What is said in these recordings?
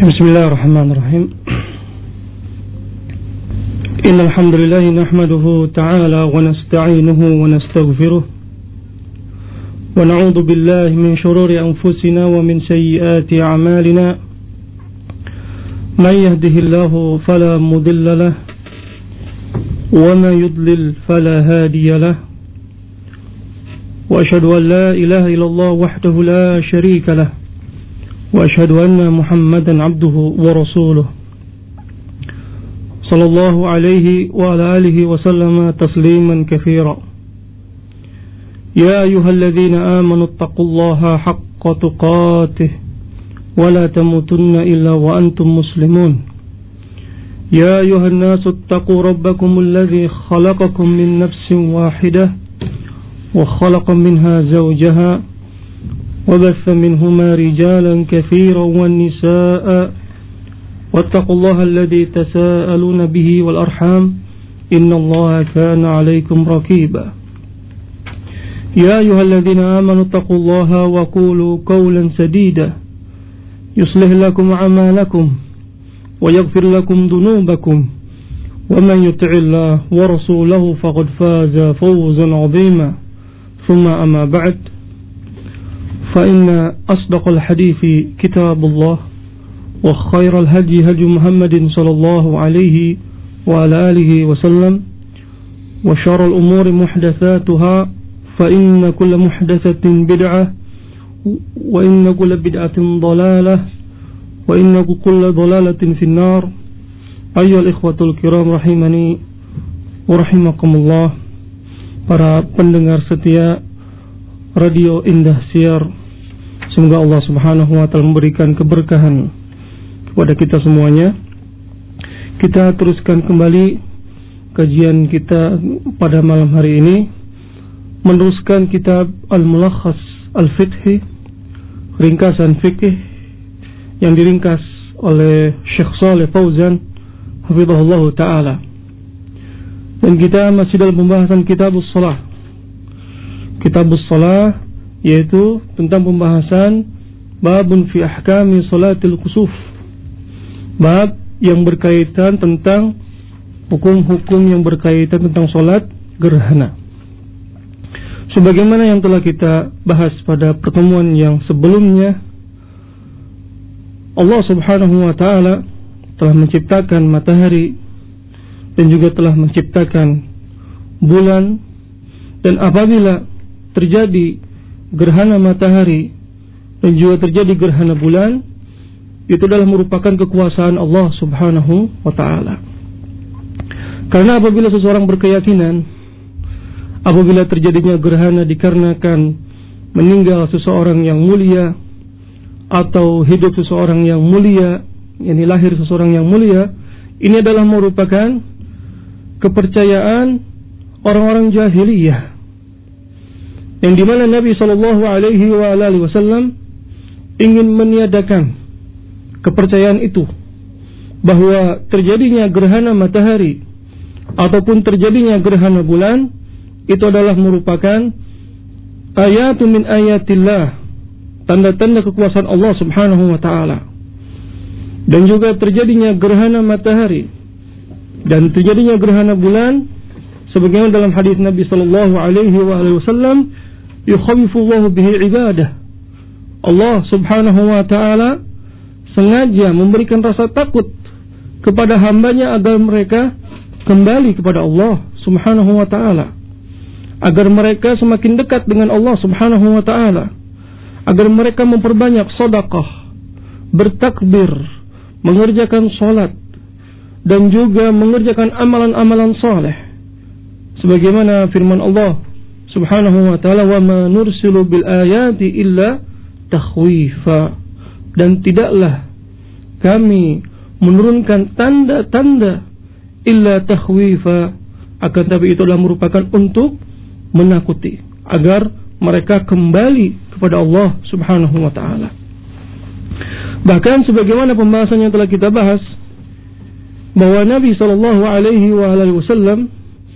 بسم الله الرحمن الرحيم إن الحمد لله نحمده تعالى ونستعينه ونستغفره ونعوذ بالله من شرور أنفسنا ومن سيئات أعمالنا من يهده الله فلا مضل له وما يضلل فلا هادي له وأشهد أن لا إله إلا الله وحده لا شريك له وأشهد أن محمدا عبده ورسوله صلى الله عليه وعلى آله وسلم تسليما كثيرا يا أيها الذين آمنوا اتقوا الله حق تقاته ولا تموتن إلا وأنتم مسلمون يا أيها الناس اتقوا ربكم الذي خلقكم من نفس واحدة وخلق منها زوجها وبث منهما رجالا كثيرا والنساء واتقوا الله الذي تساءلون به والأرحام إن الله كان عليكم رقيبا يا أيها الذين آمنوا اتقوا الله وقولوا قولا سديدا يصلح لكم أعمالكم ويغفر لكم ذنوبكم ومن يطع الله ورسوله فقد فاز فوزا عظيما ثم أما بعد فإن أصدق الحديث كتاب الله وخير الهدي هدي محمد صلى الله عليه وعلى آله وسلم وشر الأمور محدثاتها فإن كل محدثة بدعة وإن كل بدعة ضلالة وإن كل ضلالة في النار أيها الإخوة الكرام rahimani wa rahimakumullah. Para pendengar setia Radio Indah Siar, semoga Allah Subhanahu wa taala memberikan keberkahan kepada kita semuanya. Kita teruskan kembali kajian kita pada malam hari ini, meneruskan kitab Al-Mulakhas Al-Fiqhi, ringkasan fikih yang diringkas oleh Syekh Shalih Fauzan hafizahullah taala. Dan kita masih dalam pembahasan Kitabus Shalah. Kitabus Shalah yaitu tentang pembahasan babun fi ahkami salatil kusuf, bab yang berkaitan tentang hukum-hukum yang berkaitan tentang salat gerhana. Sebagaimana yang telah kita bahas pada pertemuan yang sebelumnya, Allah Subhanahu wa taala telah menciptakan matahari dan juga telah menciptakan bulan, dan apabila terjadi gerhana matahari dan juga terjadi gerhana bulan, itu adalah merupakan kekuasaan Allah Subhanahu wa taala. Karena apabila seseorang berkeyakinan apabila terjadinya gerhana dikarenakan meninggal seseorang yang mulia atau hidup seseorang yang mulia, yakni lahir seseorang yang mulia, ini adalah merupakan kepercayaan orang-orang jahiliyah, yang dimana Nabi Shallallahu Alaihi Wasallam ingin meniadakan kepercayaan itu, bahwa terjadinya gerhana matahari ataupun terjadinya gerhana bulan itu adalah merupakan ayatun min ayatillah, tanda-tanda kekuasaan Allah Subhanahu wa taala. Dan juga terjadinya gerhana matahari dan terjadinya gerhana bulan sebagaimana dalam hadis Nabi sallallahu alaihi wasallam, yukhawifullahu bihi ibadah. Allah Subhanahu wa taala sengaja memberikan rasa takut kepada hambanya agar mereka kembali kepada Allah Subhanahu wa taala, agar mereka semakin dekat dengan Allah Subhanahu wa taala, agar mereka memperbanyak sedekah, bertakbir, mengerjakan salat, dan juga mengerjakan amalan-amalan saleh. Sebagaimana firman Allah Subhanahu wa taala, "Wa ma nursilu bil ayati illa takhwifa." Dan tidaklah kami menurunkan tanda-tanda illa takhwifa, akan tapi itu adalah merupakan untuk menakuti agar mereka kembali kepada Allah Subhanahu wa taala. Bahkan sebagaimana pembahasan yang telah kita bahas, bahwa Nabi sallallahu alaihi wasallam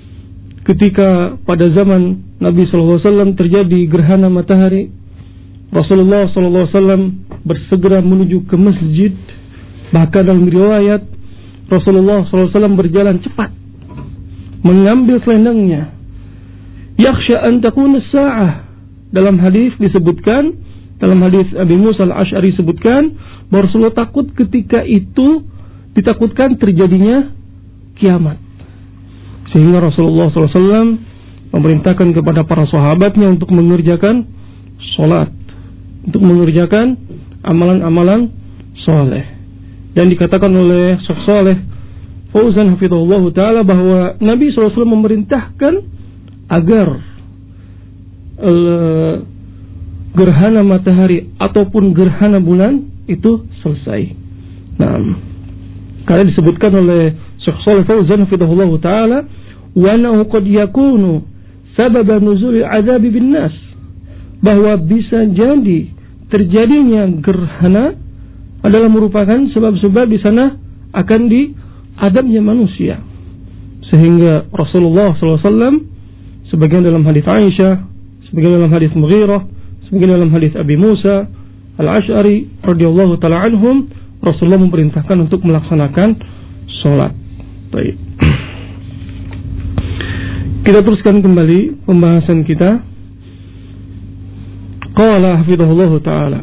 ketika pada zaman Nabi sallallahu alaihi wasallam terjadi gerhana matahari, Rasulullah sallallahu alaihi wasallam bersegera menuju ke masjid Bahkan dalam riwayat Rasulullah SAW berjalan cepat mengambil selendangnya. Yakhsha an takuna as-sa'ah. Dalam hadis disebutkan, dalam hadis Abi Musa al-Asy'ari disebutkan bahwa Rasulullah takut ketika itu ditakutkan terjadinya kiamat. Sehingga Rasulullah SAW memerintahkan kepada para sahabatnya untuk mengerjakan salat, untuk mengerjakan amalan-amalan soleh. Dan dikatakan oleh Syekh Shalih Fauzan hafizahullah taala bahwa Nabi SAW memerintahkan agar gerhana matahari ataupun gerhana bulan itu selesai. Nah, karena disebutkan oleh Syekh Shalih Fauzan hafizahullah taala wa annahu qad yakunu sabab nuzul al-'adzab bin nas, bahwa bisa jadi terjadinya gerhana adalah merupakan sebab-sebab di sana akan diadabnya manusia. Sehingga Rasulullah SAW, sebagian dalam hadis Aisyah, sebagian dalam hadis Mughirah, sebagian dalam hadis Abi Musa al-Asy'ari radhiyallahu ta'ala anhum, Rasulullah memerintahkan untuk melaksanakan sholat. Baik. Kita teruskan kembali pembahasan kita. Qala hafizahullah ta'ala.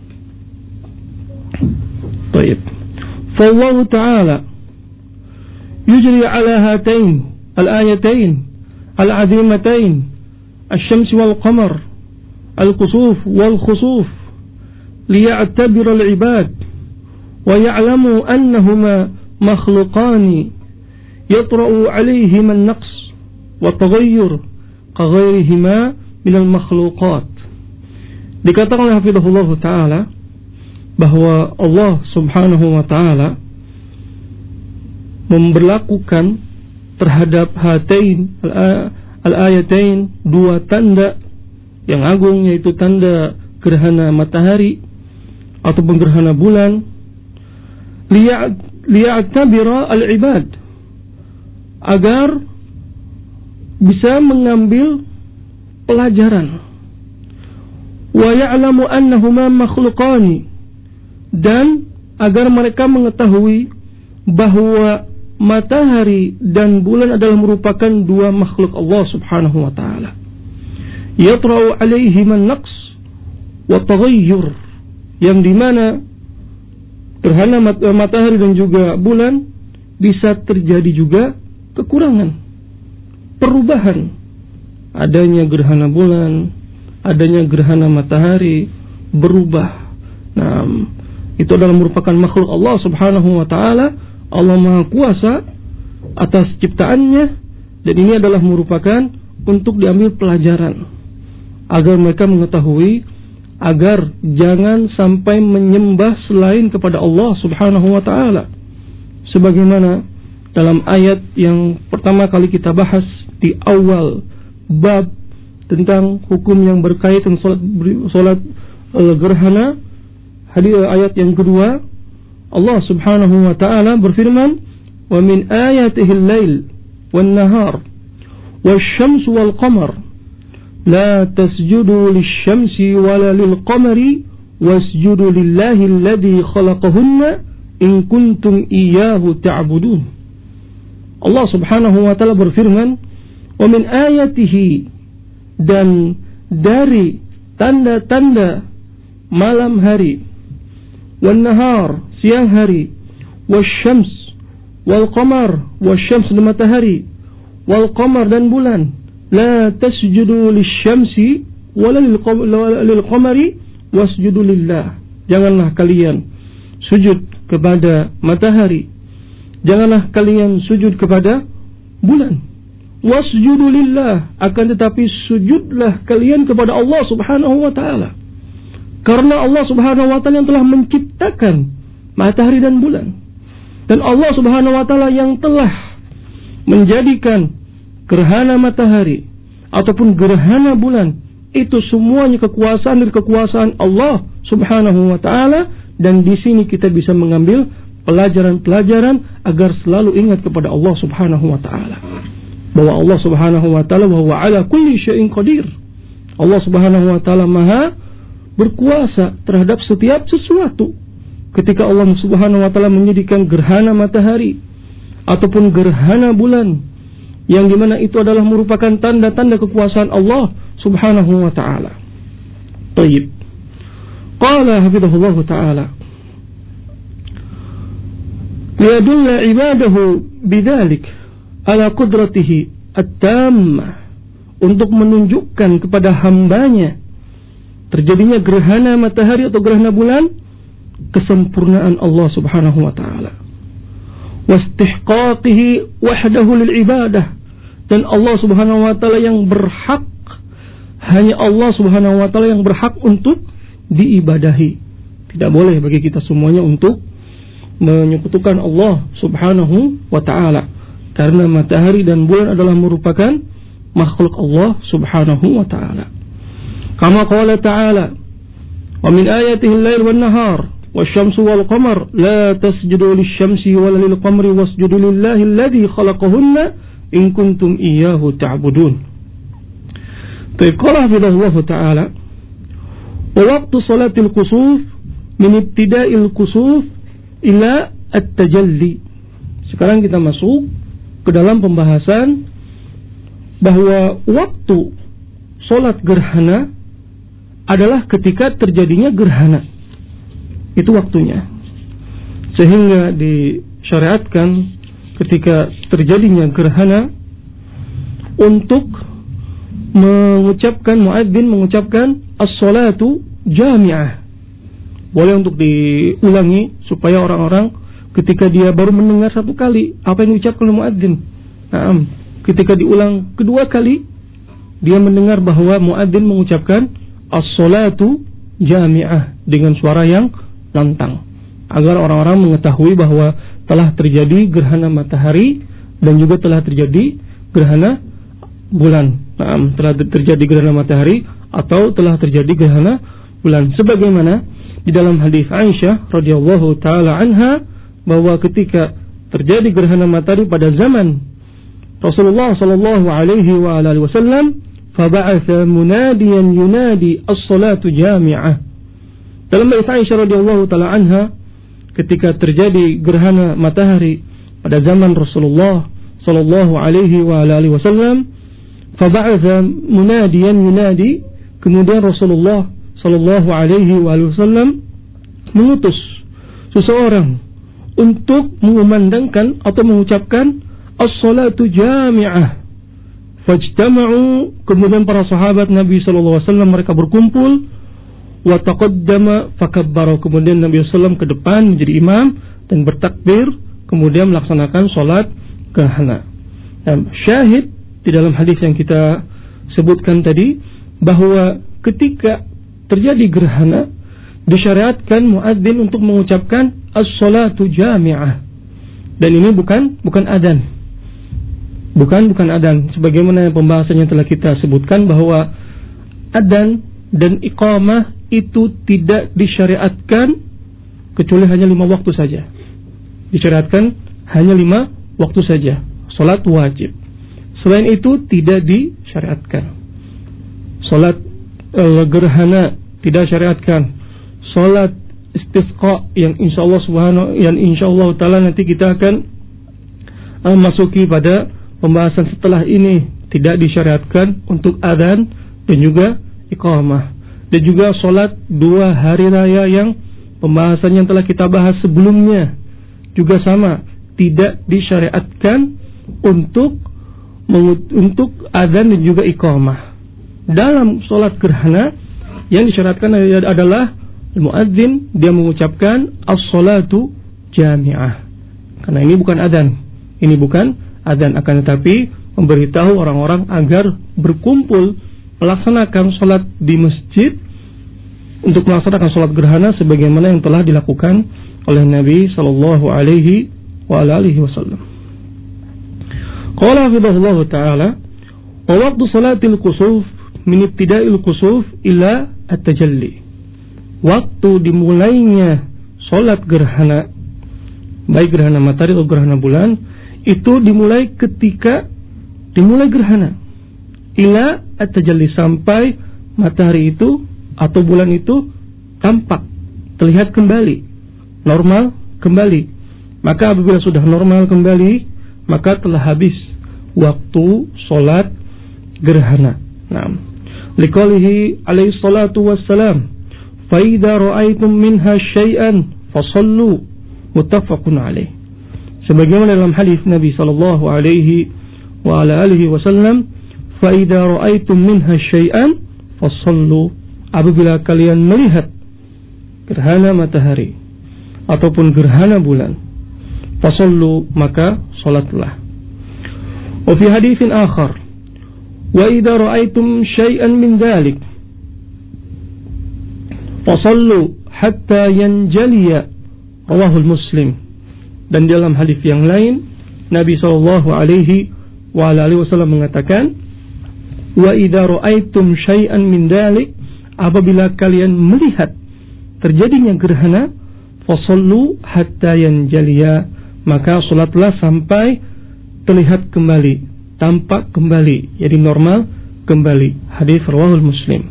طيب فالله تعالى يجري على هاتين الآيتين العظيمتين الشمس والقمر الكسوف والخسوف ليعتبر العباد ويعلموا أنهما مخلوقان يطرأ عليهما النقص والتغير كغيرهما من المخلوقات. Dikatakan oleh hafizahullah ta'ala bahwa Allah subhanahu wa ta'ala memberlakukan terhadap hatain al-ayatain, dua tanda yang agung, yaitu tanda gerhana matahari ataupun gerhana bulan, liya'tabira al-ibad, agar bisa mengambil pelajaran, wa ya'lamu annahuma makhluqani, dan agar mereka mengetahui bahwa matahari dan bulan adalah merupakan dua makhluk Allah subhanahu wa ta'ala. Yatra'u alaihim an-naqs wa taghayyur, yang dimana gerhana matahari dan juga bulan bisa terjadi juga kekurangan, perubahan. Adanya gerhana bulan, adanya gerhana matahari berubah. Nah, itu adalah merupakan makhluk Allah subhanahu wa ta'ala. Allah maha kuasa atas ciptaannya, dan ini adalah merupakan untuk diambil pelajaran agar mereka mengetahui, agar jangan sampai menyembah selain kepada Allah subhanahu wa ta'ala. Sebagaimana dalam ayat yang pertama kali kita bahas di awal bab tentang hukum yang berkaitan salat gerhana, ayat yang kedua, Allah subhanahu wa ta'ala berfirman, wa min ayatihi al-lail wan-nahar wash-shamsu wal-qamar la tasjudu lish-shamsi wala lil-qamari wasjudu lillahi alladhi khalaqahunna in kuntum iyyahu ta'budun. Allah subhanahu wa ta'ala berfirman, wa min ayatihi, dan dari tanda-tanda malam hari, wan nahar, siang hari, wasyams, wal qamar, wasyams dan matahari, wal qamar dan bulan, la tasjudu lisyamsi wala lil qamari wasjudu lillah. Janganlah kalian sujud kepada matahari, janganlah kalian sujud kepada bulan. Wasjudu lillah, akan tetapi sujudlah kalian kepada Allah subhanahu wa ta'ala. Karena Allah subhanahu wa ta'ala yang telah menciptakan matahari dan bulan. Dan Allah subhanahu wa ta'ala yang telah menjadikan gerhana matahari ataupun gerhana bulan, itu semuanya kekuasaan dari kekuasaan Allah subhanahu wa ta'ala. Dan di sini kita bisa mengambil pelajaran-pelajaran agar selalu ingat kepada Allah subhanahu wa ta'ala, bahwa Allah subhanahu wa ta'ala wa huwa ala kulli syai'in qadir. Allah subhanahu wa ta'ala maha berkuasa terhadap setiap sesuatu. ketika Allah Subhanahu wa taala menjadikan gerhana matahari ataupun gerhana bulan yang dimana itu adalah merupakan tanda-tanda kekuasaan Allah Subhanahu wa taala. Tayyib. Qala hafizahullah taala liyadulla ibadahu bidzalik ala qudratihi at-tammah, untuk menunjukkan kepada hambanya terjadinya gerhana matahari atau gerhana bulan kesempurnaan Allah Subhanahu wa taala. Wastihqaqihi wahdahu lil ibadah, dan Allah Subhanahu wa taala yang berhak, hanya Allah Subhanahu wa taala yang berhak untuk diibadahi. Tidak boleh bagi kita semuanya untuk menyekutukan Allah Subhanahu wa taala, karena matahari dan bulan adalah merupakan makhluk Allah Subhanahu wa taala. Kama qala ta'ala, wa min ayatihi al-lail wan nahar wasyamsu wal qamar la tasjudu lisyamsi wala lil qamari wasjudu lillahi alladhi khalaqahunna in kuntum iyyahu ta'budun. Qala hafizahullah ta'ala wa waqtu salatil kusuf min ibtida'il kusuf ila at-tajalli. Sekarang kita masuk ke dalam pembahasan bahwa waktu solat gerhana adalah ketika terjadinya gerhana. Itu waktunya. Sehingga disyariatkan ketika terjadinya gerhana untuk mengucapkan, muadzin mengucapkan as-salatu jami'ah. Boleh untuk diulangi supaya orang-orang ketika dia baru mendengar satu kali apa yang diucapkan oleh muadzin, ketika diulang kedua kali dia mendengar bahwa muadzin mengucapkan as-salatu jami'ah dengan suara yang lantang, agar orang-orang mengetahui bahwa telah terjadi gerhana matahari dan juga telah terjadi gerhana bulan. Telah terjadi gerhana matahari atau telah terjadi gerhana bulan, sebagaimana di dalam hadis Aisyah radhiyallahu taala anha bahwa ketika terjadi gerhana matahari pada zaman Rasulullah sallallahu alaihi wa alihi wasallam, faba'atha munadiyan yunadi as-salatu jami'ah. Dalam hadis Aisyah radhiyallahu taala anha, ketika terjadi gerhana matahari pada zaman Rasulullah sallallahu alaihi wa alihi wasallam, faba'atha munadiyan yunadi, kemudian Rasulullah sallallahu alaihi wasallam mengutus seseorang untuk mengumandangkan atau mengucapkan as-salatu jami'ah. Fajtama'u, kemudian para sahabat Nabi sallallahu alaihi wasallam mereka berkumpul, wa taqaddama fakabbara, kemudian Nabi sallallahu alaihi wasallam ke depan menjadi imam dan bertakbir, kemudian melaksanakan salat gerhana. Dan syahid di dalam hadis yang kita sebutkan tadi bahwa ketika terjadi gerhana disyariatkan muadzin untuk mengucapkan as-salatu jami'ah, dan ini bukan adzan, bukan adzan, sebagaimana pembahasannya telah kita sebutkan bahwa adzan dan iqamah itu tidak disyariatkan kecuali hanya 5 waktu saja. Disyariatkan hanya 5 waktu saja, salat wajib. Selain itu tidak disyariatkan. Salat gerhana tidak syariatkan. Salat istisqa yang insyaallah taala nanti kita akan masuki pada pembahasan setelah ini, tidak disyariatkan untuk adzan dan juga iqamah. Dan juga salat 2 hari raya yang pembahasan yang telah kita bahas sebelumnya juga sama, tidak disyariatkan untuk adzan dan juga iqamah. Dalam salat gerhana yang disyariatkan adalah muadzin dia mengucapkan as-salatu jami'ah. Karena ini bukan adzan. Ini bukan adzan, akan tetapi memberitahu orang-orang agar berkumpul melaksanakan salat di masjid untuk melaksanakan salat gerhana sebagaimana yang telah dilakukan oleh Nabi sallallahu alaihi wa alihi wasallam. Qala hafizahullah taala, wa waqtu salatil kusuf min ibtida'il kusuf ila at-tajalli. Waktu dimulainya salat gerhana, baik gerhana matahari atau gerhana bulan, itu dimulai ketika dimulai gerhana ila at-tajalli, sampai matahari itu atau bulan itu tampak, terlihat kembali, normal kembali. Maka apabila sudah normal kembali, maka telah habis waktu sholat gerhana. Naam. Liqaulihi alaihi salatu wassalam, fa idza ra'aitum minha syai'an fasallu, muttafaqun alaih. Sebagaimana dalam hadis Nabi sallallahu alaihi wa ala alihi wasallam, fa idza ra'aitum minha syai'an fasallu, apabila kalian melihat gerhana matahari ataupun gerhana bulan, fasallu, maka salatlah. Wa fi haditsin akhar, wa idza ra'aitum syai'an min dzalik fasallu hatta yanjaliya, rawahul Muslim. Dan dalam hadis yang lain Nabi sallallahu alaihi wa alihi wasallam mengatakan, wa idza ra'aitum syai'an min dzalik, apabila kalian melihat terjadinya gerhana, fasallu hatta yanjaliya, maka salatlah sampai terlihat kembali, tampak kembali, jadi normal kembali. Hadis rawahul Muslim.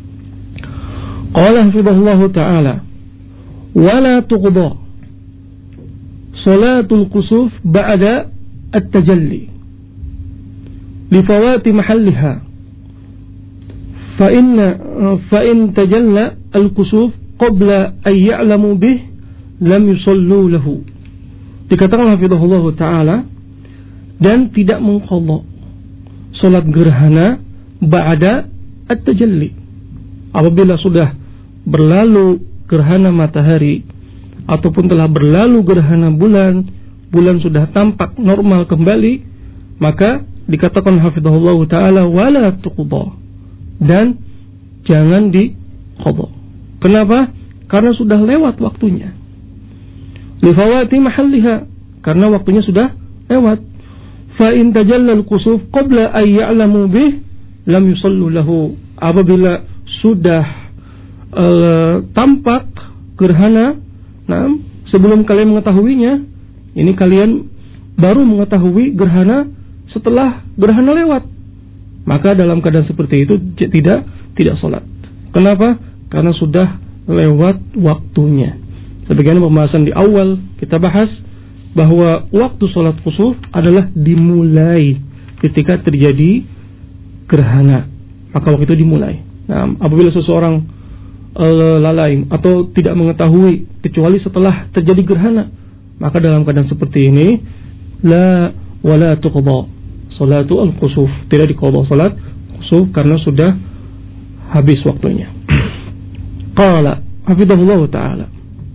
Qala hafizahullahu ta'ala, wala tuqda salatul kusuf ba'da at-tajalli lifawati mahalliha, fa in tajalla al-kusuf qabla an ya'lamu bih lam yusallu lahu. Dikatakan hafizahullahu ta'ala, dan tidak mengqadha salat gerhana ba'da at-tajalli, apabila sudah berlalu gerhana matahari ataupun telah berlalu gerhana bulan, bulan sudah tampak normal kembali, maka dikatakan hafizahullahu ta'ala, wala tuqda, dan jangan diqadha. Kenapa? Karena sudah lewat waktunya. Lifawati mahalliha, karena waktunya sudah lewat. Fa in tajalla al-kusuf qabla an ya'lamu bih lam yusallu lahu, apabila sudah tampak gerhana, nah, sebelum kalian mengetahuinya, ini kalian baru mengetahui gerhana setelah gerhana lewat, maka dalam keadaan seperti itu tidak salat. Kenapa? Karena sudah lewat waktunya. Sebagaimana pembahasan di awal kita bahas bahwa waktu salat khusuf adalah dimulai ketika terjadi gerhana, maka waktu itu dimulai. Nah, apabila seseorang lalai atau tidak mengetahui kecuali setelah terjadi gerhana, maka dalam keadaan seperti ini la wala tuqda salatu al-khusuf, tidak diqadha salat khusuf karena sudah habis waktunya. Qala hafizahullah ta'ala,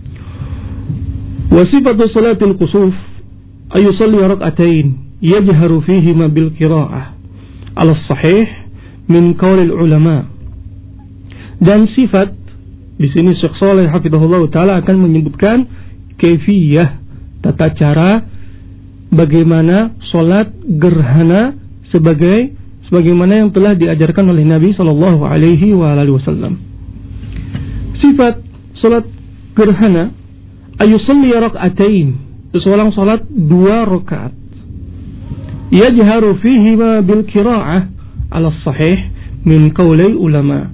wa sifatu salatil khusuf ay yusalli rak'atain yajharu fihima bil qira'ah ala sahih min qaulil ulama. Dan sifat di sini Syekh Shalih hafizahullah ta'ala akan menyebutkan kaifiyah, tata cara bagaimana salat gerhana sebagaimana yang telah diajarkan oleh Nabi sallallahu alaihi wasallam. Sifat salat gerhana ayusalli rak'atain, seseorang salat 2 rakaat, yajharu fihima bil qira'ah ala sahih min qaulil ulama.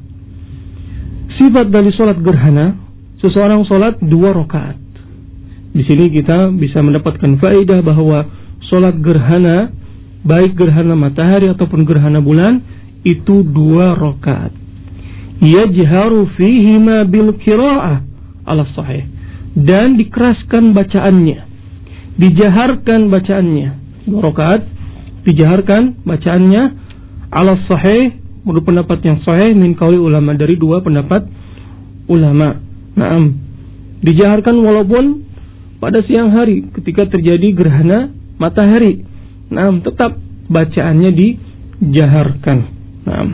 Sifat dari salat gerhana, seseorang salat 2 rakaat. Di sini kita bisa mendapatkan faedah bahwa salat gerhana, baik gerhana matahari ataupun gerhana bulan, itu 2 rakaat. Yajharu fihima bil qira'ah ala sahih, dan dikeraskan bacaannya, dijaharkan bacaannya. 2 rakaat dijaharkan bacaannya ala sahih, menurut pendapat yang sahih min qauli ulama, dari 2 pendapat ulama. Naam, dijaharkan walaupun pada siang hari ketika terjadi gerhana matahari. Naam, tetap bacaannya dijaharkan. Naam.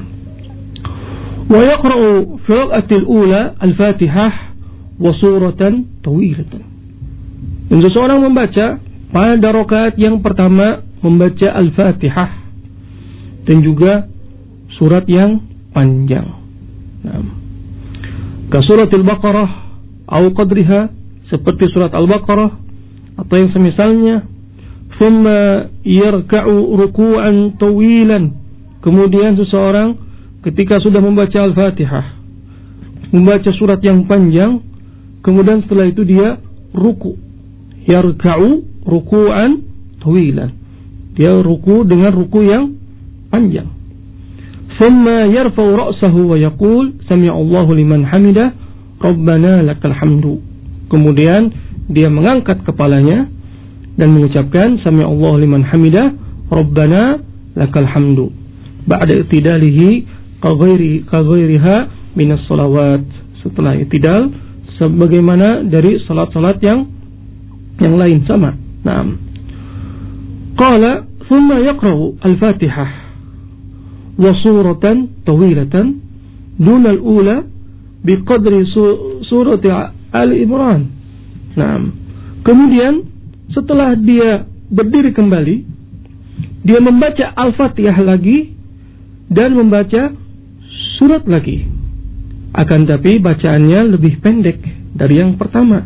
Wa yaqra'u fi rak'atil ula al-Fatihah wa suratan tawilatan. Dan seseorang membaca pada rakaat yang pertama membaca al-Fatihah dan juga surat yang panjang. Naam. Ka suratil Baqarah atau qadriha, seperti surat Al-Baqarah atau yang semisalnya. Thumma yarka'u ruku'an tawilan, kemudian seseorang ketika sudah membaca Al-Fatihah, membaca surat yang panjang, kemudian setelah itu dia ruku. Yarka'u ruku'an tawilan. Dia ruku dengan ruku yang panjang. Thumma yarfa'u ra'sahu wa yaqul sami'allahu liman hamidah rabbana lakal hamdu. Kemudian dia mengangkat kepalanya dan mengucapkan sami'allahu liman hamidah rabbana lakal hamdu. Ba'da i'tidalihi kaghairiha minas salawat. Setelah i'tidal sebagaimana dari salat-salat yang lain sama. Naam. Qala thumma yaqra'u al-Fatihah wa suratan tawilatan duna al-ula biqadri surati Ali Imran. Naam. Kemudian setelah dia berdiri kembali, dia membaca Al-Fatihah lagi dan membaca surat lagi. Akan tapi bacaannya lebih pendek dari yang pertama.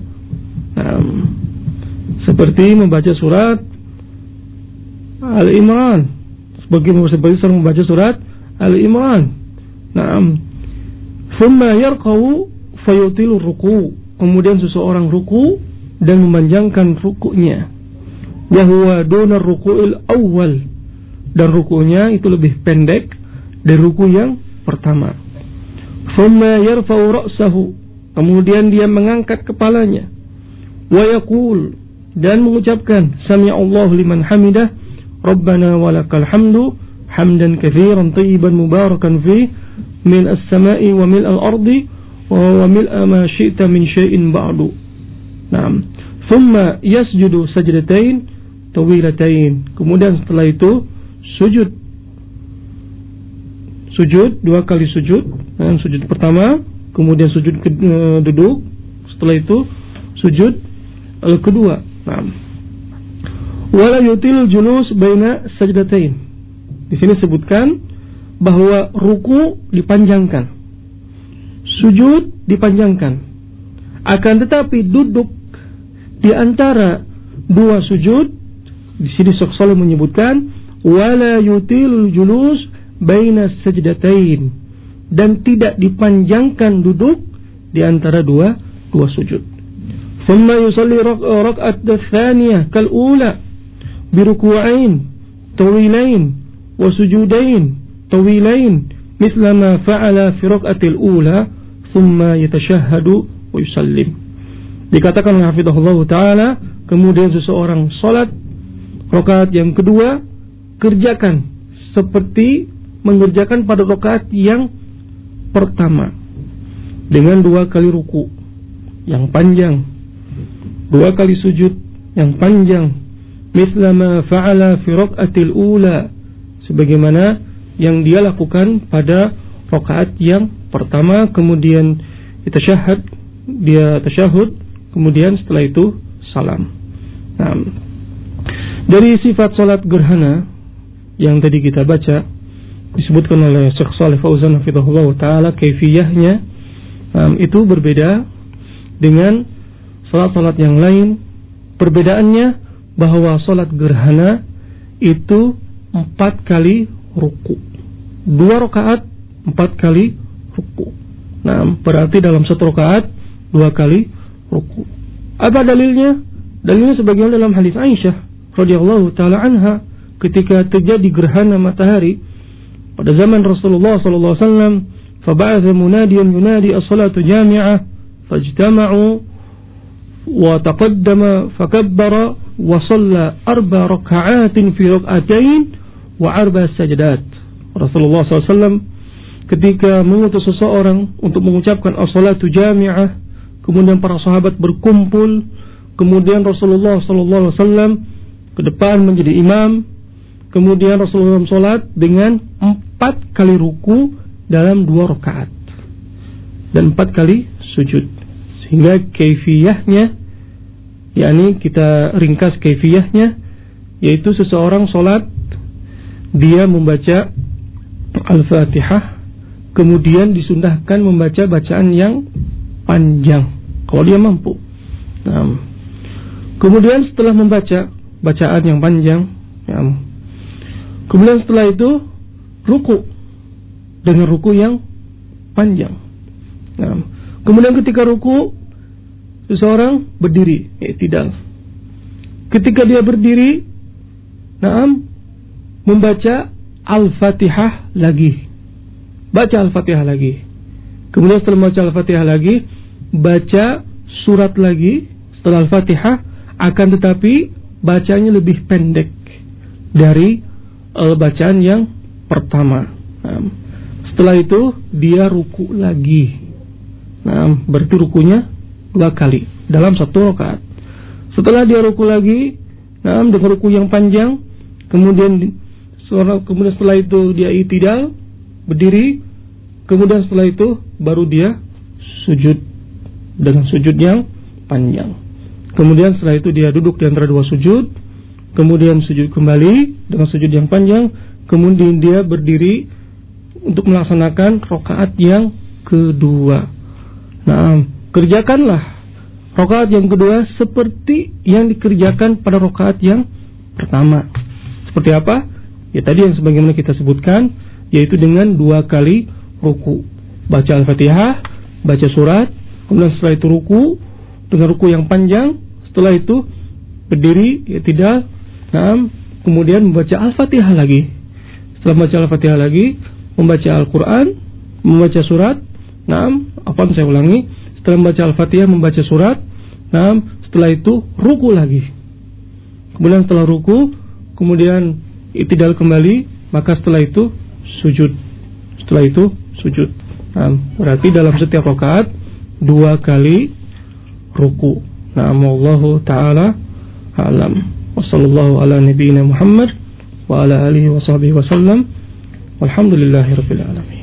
Seperti membaca surat Al-Imran, seperti membaca surat Al-Imran. Naam. Thumma yarqa'u fayutilu ruku'. Kemudian seseorang ruku dan memanjangkan ruku'nya. Wa huwa duna ruku'il awal. Dan ruku'nya itu lebih pendek dari ruku' yang pertama. Thumma yarfa'u ra'sahu. Kemudian dia mengangkat kepalanya. Wa yaqul, dan mengucapkan sami'allahu liman hamidah rabbana walakal hamdu hamdan katsiran thayyiban mubarakan fi mil as-sama'i wa mil al-ardi wa mil ma syi'ta min syai'in ba'du. Naam. Thumma yasjudu sajdatain tawilatain. Kemudian setelah itu sujud dua kali sujud. Sujud pertama, kemudian sujud duduk, setelah itu sujud kedua. Naam. Wala yutil julus baina sajdatain. Di sini sebutkan bahwa ruku dipanjangkan, sujud dipanjangkan. Akan tetapi duduk di antara dua sujud, di sini Syekh Shalih menyebutkan wala yutil julus baina sajdatain, dan tidak dipanjangkan duduk di antara dua sujud. Thumma yusalli rak'at tsaniyah kal ula bi ruku'ain tawilain wa sujudain tawilain mithla ma fa'ala fi rak'atil ula thumma yatashahhadu wa yusallim. Dikatakan oleh hafizahullah taala, kemudian seseorang salat rakaat yang kedua kerjakan seperti mengerjakan pada rakaat yang pertama dengan dua kali ruku yang panjang, dua kali sujud yang panjang, misla ma fa'ala fi rak'atil ula, sebagaimana yang dia lakukan pada rakaat yang pertama. Kemudian dia tasyahud, kemudian setelah itu salam. Nah, dari sifat salat gerhana yang tadi kita baca disebutkan oleh Syekh Shalih Fauzan hafizahullah taala, kaifiyahnya itu berbeda dengan salat-salat yang lain. Perbedaannya bahwa salat gerhana itu 4 kali ruku, 2 rakaat 4 kali ruku. Nah, berarti dalam 1 rakaat 2 kali ruku. Apa dalilnya? Dalilnya sebagaimana dalam hadis Aisyah radhiyallahu taala anha, ketika terjadi gerhana matahari pada zaman Rasulullah sallallahu alaihi wasallam, faba'atha munadiyan yunadi as-salatu jami'ah fajtama'u wa taqaddama fakabbara wa shalla 4 raka'atin fi rak'atain wa 4 sajdat. Rasulullah sallallahu alaihi wasallam ketika mengutus seseorang untuk mengucapkan as-salatu jami'ah, kemudian para sahabat berkumpul, kemudian Rasulullah sallallahu alaihi wasallam ke depan menjadi imam, kemudian Rasulullah salat dengan 4 kali ruku dalam 2 rakaat dan 4 kali sujud. Sehingga kaifiyahnya, yakni kita ringkas kaifiyahnya, yaitu seseorang salat dia membaca Al-Fatihah, kemudian disunnahkan membaca bacaan yang panjang kalau dia mampu. Nah, kemudian setelah membaca bacaan yang panjang, kemudian setelah itu ruku dengan ruku yang panjang. Nah, kemudian ketika ruku seseorang berdiri, i'tidal. Ketika dia berdiri, membaca Al-Fatihah lagi. Baca Al-Fatihah lagi. Kemudian setelah membaca Al-Fatihah lagi, baca surat lagi setelah Al-Fatihah, akan tetapi bacanya lebih pendek dari bacaan yang pertama. Setelah itu dia ruku lagi. Berarti rukunya 2 kali dalam 1 rakaat. Setelah dia ruku lagi, dengan ruku yang panjang, kemudian setelah itu dia i'tidal, berdiri, kemudian setelah itu baru dia sujud dengan sujud yang panjang. Kemudian setelah itu dia duduk di antara 2 sujud, kemudian sujud kembali dengan sujud yang panjang, kemudian dia berdiri untuk melaksanakan rakaat yang kedua. Kerjakanlah rakaat yang kedua seperti yang dikerjakan pada rakaat yang pertama. Seperti apa? Ya tadi yang sebagaimana kita sebutkan, yaitu dengan 2 kali ruku. Baca Al-Fatihah, baca surat, kemudian setelah itu ruku dengan ruku yang panjang, setelah itu berdiri, i'tidal, kemudian membaca Al-Fatihah lagi. Setelah membaca Al-Fatihah lagi, membaca Al-Quran, membaca surat, saya ulangi, setelah membaca Al-Fatihah, membaca surat, setelah itu ruku lagi. Kemudian setelah ruku, kemudian i'tidal kembali, maka setelah itu sujud. Setelah itu sujud. Berarti dalam setiap rakaat 2 kali ruku. Wallahu ta'ala a'lam. Wassallallahu ala nabiyyina Muhammad wa ala alihi wa sahbihi wasallam. Walhamdulillahirabbil alamin.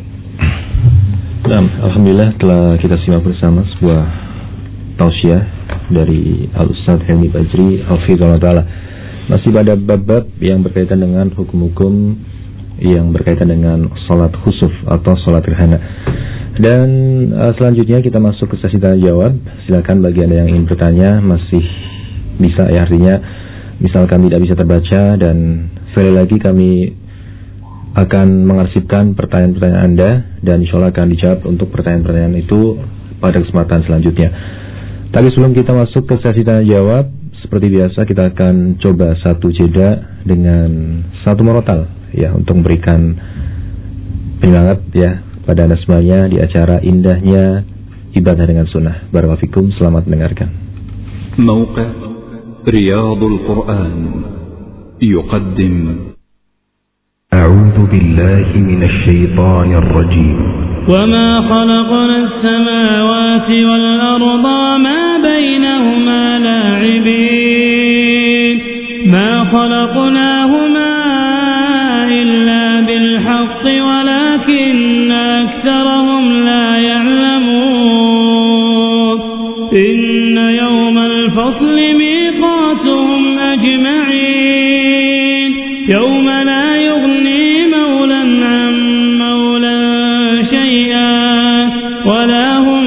Alhamdulillah telah kita simak bersama sebuah tausiah dari Al-Ustaz Helmi Bajri hafizahullah ta'ala. Masih pada bab-bab yang berkaitan dengan hukum-hukum yang berkaitan dengan salat khusuf atau salat gerhana. Dan selanjutnya kita masuk ke sesi tanya jawab. Silakan bagi Anda yang ingin bertanya, masih bisa ya, artinya misalkan tidak bisa terbaca, dan sekali lagi kami akan mengarsipkan pertanyaan-pertanyaan Anda dan insyaallah akan dijawab untuk pertanyaan-pertanyaan itu pada kesempatan selanjutnya. Tapi sebelum kita masuk ke sesi tanya jawab, seperti biasa kita akan coba satu jeda dengan satu murotal ya, untuk memberikan penyemangat ya pada Anda semuanya di acara indahnya ibadah dengan sunnah. Barakallahu fikum, selamat mendengarkan. موقع رياض القرآن يقدم أعوذ بالله من الشيطان الرجيم وما خلقنا السماوات والأرض ما بينهما لاعبين ما خلقناهما إلا بالحق ولكن أكثرهم لا يعلمون إن يوم الفصل ميقاتهم أجمعين يوم لا يغني مولا عن مولا شيئا ولا هم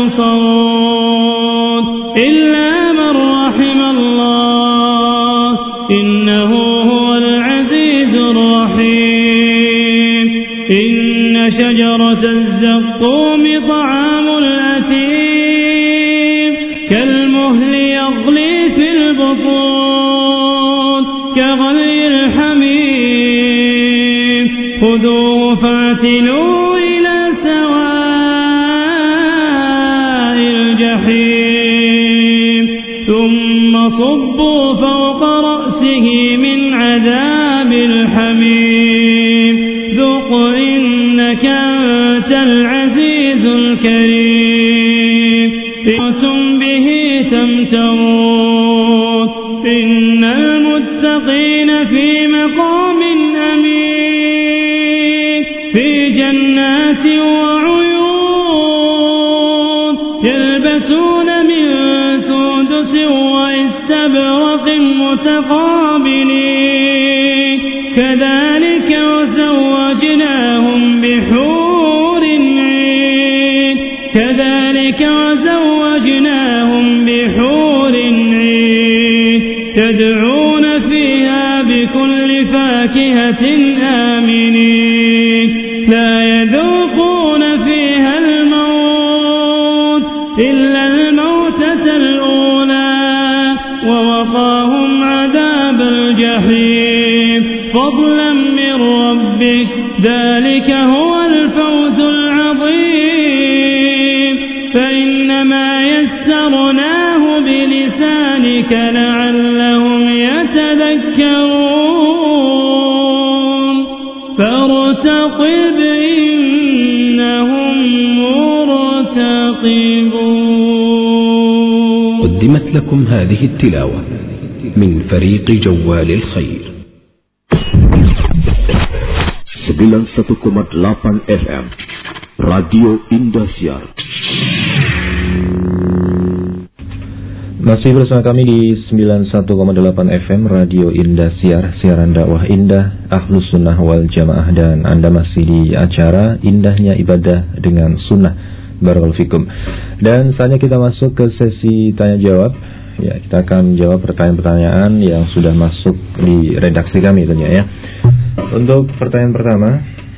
ينصرون إلا من رحم الله إنه هو العزيز الرحيم إن شجرة الزقوم طعام الأثيم كالمهل يغلي في البطون كغلي الحميم خذوه فاعتلوه إلى سواء الجحيم ثم صبوا فوق رأسه من عذاب الحميم ذق إنك أنت العزيز الكريم أنتم به تمترون إن المتقين في مقام أمين في جنات وعيون يلبسون من سندس واستبرق متقابلين كذلك وزوجناهم بحور عين كذلك وزوجناهم بحور عين يدعون فيها بكل فاكهة آمنين لا يذوقون فيها الموت إلا الموتة الجحيم فضلا من ربك ذلك هو الفوز العظيم فإنما يسرناه بلسانك لعلهم يتذكرون فارتقب إنهم مرتقبون. قدمت لكم هذه التلاوة من فريق جوال الخير 91,8 FM Radio Indosiar. Masih bersama kami di 91,8 FM Radio Indosiar, siaran dakwah indah Ahlus Sunnah wal Jamaah, dan Anda masih di acara Indahnya Ibadah dengan Sunnah. Barakallahu fikum. Dan saatnya kita masuk ke sesi tanya jawab. Ya, kita akan jawab pertanyaan-pertanyaan yang sudah masuk di redaksi kami tentunya ya. Untuk pertanyaan pertama,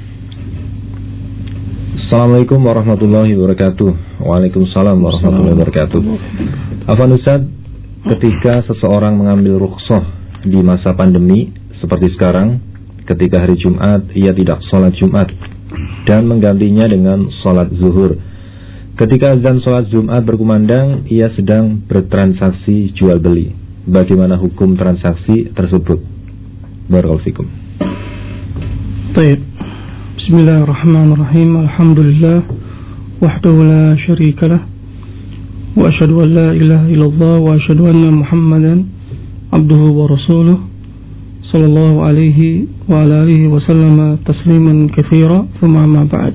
Assalamualaikum warahmatullahi wabarakatuh. Waalaikumsalam warahmatullahi wabarakatuh. Afwan Ustaz, ketika seseorang mengambil rukhsah di masa pandemi seperti sekarang, ketika hari Jumat ia tidak sholat Jumat dan menggantinya dengan sholat zuhur. Ketika azan sholat Jumat berkumandang, ia sedang bertransaksi jual beli. Bagaimana hukum transaksi tersebut? Barakallahu fikum. Baik. Bismillahirrahmanirrahim. Alhamdulillah wahdahu la syarikalah wa asyhadu an la ilaha illallah wa asyhadu anna Muhammadan abduhu wa rasuluh sallallahu alaihi wa ala alihi wa sallama tasliman katsira. Tsumma ma ba'd.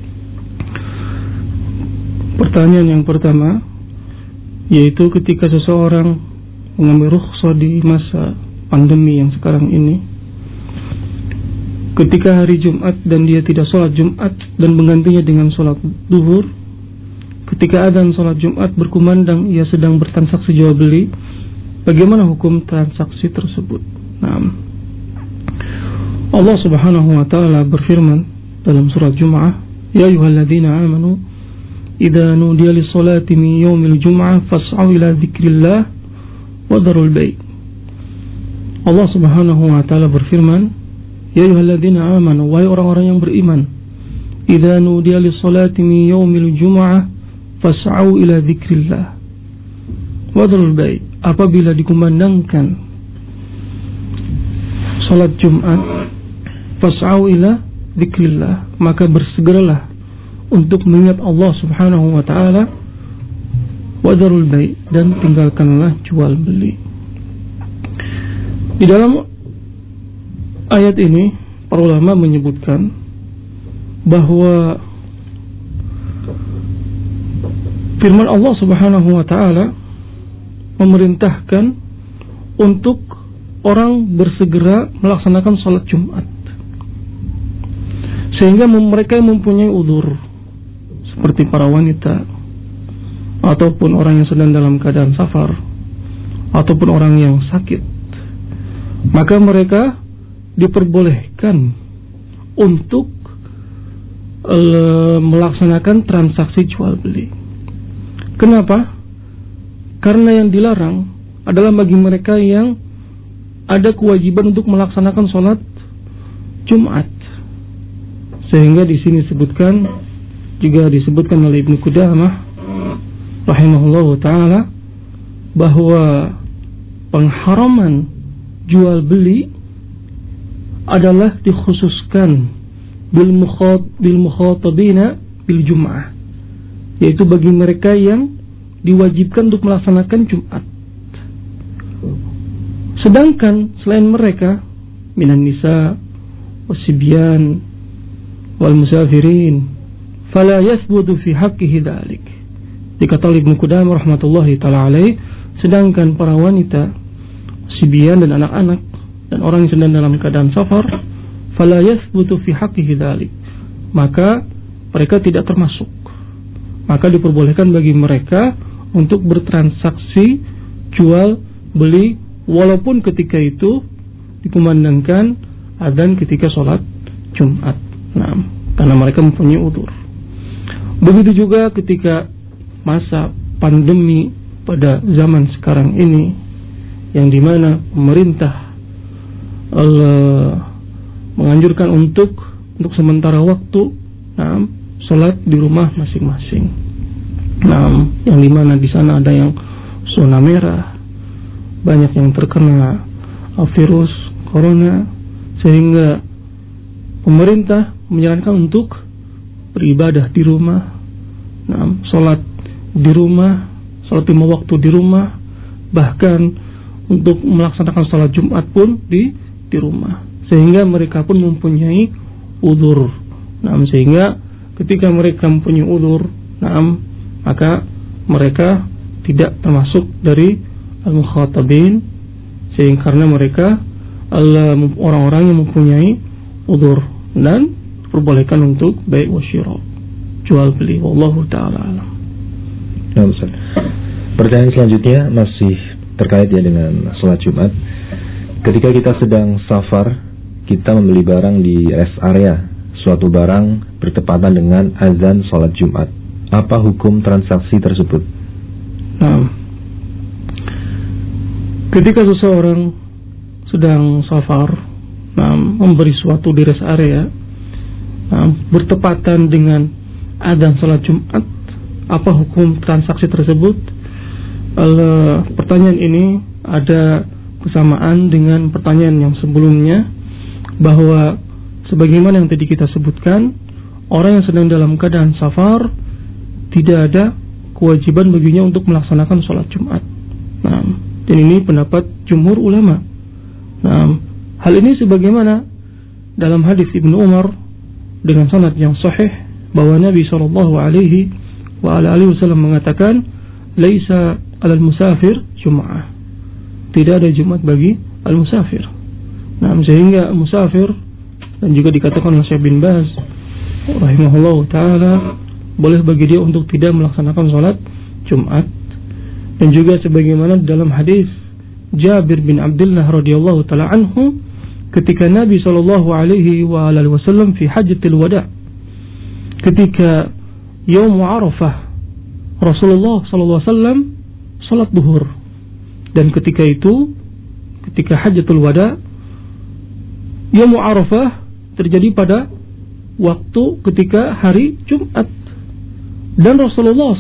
Pertanyaan yang pertama, yaitu ketika seseorang mengambil rukhsah di masa pandemi yang sekarang ini, ketika hari Jumat dan dia tidak sholat Jumat dan menggantinya dengan sholat zuhur, ketika adzan sholat Jumat berkumandang ia sedang bertransaksi jual beli, bagaimana hukum transaksi tersebut? Nah, Allah Subhanahu wa taala berfirman dalam surat Jum'ah, ya ayyuhalladzina amanu idza nudiya lis-salati min yaumil jum'ah fas'au ila dzikrillah wa dharul bai'. Allah Subhanahu wa taala berfirman, ya ayyuhalladzina amanu, wahai orang-orang yang beriman, idza nudiya lis-salati min yaumil jum'ah fas'au ila dzikrillah wa dharul bai'. Apabila dikumandangkan salat Jumat, fas'au ila dzikrillah, maka bersegeralah untuk mengingat Allah Subhanahu wa taala, wa dharul bai', dan tinggalkanlah jual beli. Di dalam ayat ini para ulama menyebutkan bahwa firman Allah Subhanahu wa taala memerintahkan untuk orang bersegera melaksanakan salat Jumat, sehingga mereka yang mempunyai udzur seperti para wanita ataupun orang yang sedang dalam keadaan safar ataupun orang yang sakit, maka mereka diperbolehkan untuk melaksanakan transaksi jual beli. Kenapa? Karena yang dilarang adalah bagi mereka yang ada kewajiban untuk melaksanakan sholat Jumat. Sehingga di sini juga disebutkan oleh Ibnu Qudamah rahimahullahu taala bahwa pengharaman jual beli adalah dikhususkan bil mukhatabina bil Jum'ah, yaitu bagi mereka yang diwajibkan untuk melaksanakan Jumat. Sedangkan selain mereka, minan nisa wasibyan wal musafirin fala yathbutu fi haqqihi dzalik. Dikata Ibnu Qudamah rahmatullahi taala alaih, sedangkan para wanita, sibyan dan anak-anak dan orang yang sedang dalam keadaan safar, fala yathbutu fi haqqihi dzalik, maka mereka tidak termasuk. Maka diperbolehkan bagi mereka untuk bertransaksi jual beli walaupun ketika itu dikumandangkan adzan ketika sholat Jumat. Nah, karena mereka mempunyai udzur. Begitu juga ketika masa pandemi pada zaman sekarang ini, yang dimana pemerintah Allah menganjurkan untuk sementara waktu sholat di rumah masing-masing. Yang dimana di sana ada yang zona merah, banyak yang terkena virus corona, sehingga pemerintah menyarankan untuk beribadah di rumah, sholat di rumah, sholat 5 waktu di rumah, bahkan untuk melaksanakan sholat Jumat pun di rumah, sehingga mereka pun mempunyai udzur. Sehingga ketika mereka mempunyai udzur, maka mereka tidak termasuk dari al-mukhatabin, sehingga karena mereka orang-orang yang mempunyai udzur dan perbolehkan untuk bai' wa syira', jual beli. Wallahu ta'ala alam. Nah, Ustaz. Pertanyaan selanjutnya masih terkait ya dengan sholat Jumat. Ketika kita sedang safar, kita membeli barang di rest area, suatu barang bertepatan dengan azan sholat Jumat. Apa hukum transaksi tersebut? Ketika seseorang sedang safar, memberi suatu di rest area, bertepatan dengan azan sholat Jumat, apa hukum transaksi tersebut? Pertanyaan ini ada kesamaan dengan pertanyaan yang sebelumnya, bahwa sebagaimana yang tadi kita sebutkan, orang yang sedang dalam keadaan safar tidak ada kewajiban baginya untuk melaksanakan sholat Jumat. Dan ini pendapat jumhur ulama. Hal ini sebagaimana dalam hadis Ibnu Umar dengan sanad yang sahih, bahwa Nabi SAW mengatakan, laisa alal musafir jum'ah, tidak ada Jumat bagi al-musafir. Sehingga musafir, dan juga dikatakan oleh Syekh bin Baz rahimahullah ta'ala, boleh bagi dia untuk tidak melaksanakan sholat Jumat. Dan juga sebagaimana dalam hadis Jabir bin Abdullah radhiyallahu ta'ala anhu, ketika Nabi SAW fi hajjatil wada', ketika Yaum Arafah, Rasulullah SAW salat duhur. Dan ketika itu, ketika hajjatul wada', Yaum Arafah terjadi pada waktu ketika hari Jumat. Dan Rasulullah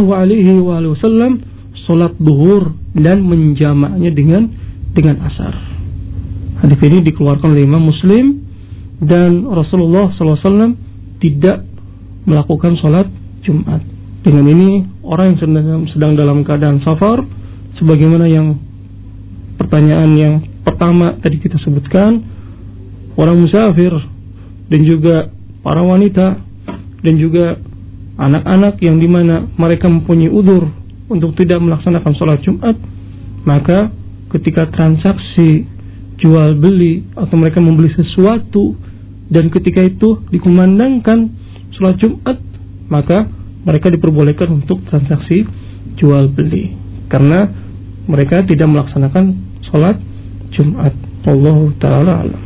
SAW salat duhur dan menjamaknya dengan asar. Hadis ini dikeluarkan oleh Imam Muslim, dan Rasulullah SAW tidak melakukan salat Jumat. Dengan ini orang yang sedang dalam keadaan safar, sebagaimana yang pertanyaan yang pertama tadi kita sebutkan, orang musafir dan juga para wanita dan juga anak-anak yang dimana mereka mempunyai udzur untuk tidak melaksanakan sholat Jumat, maka ketika transaksi jual beli atau mereka membeli sesuatu dan ketika itu dikumandangkan sholat Jumat, maka mereka diperbolehkan untuk transaksi jual beli karena mereka tidak melaksanakan sholat Jumat. Wallahu ta'ala alam.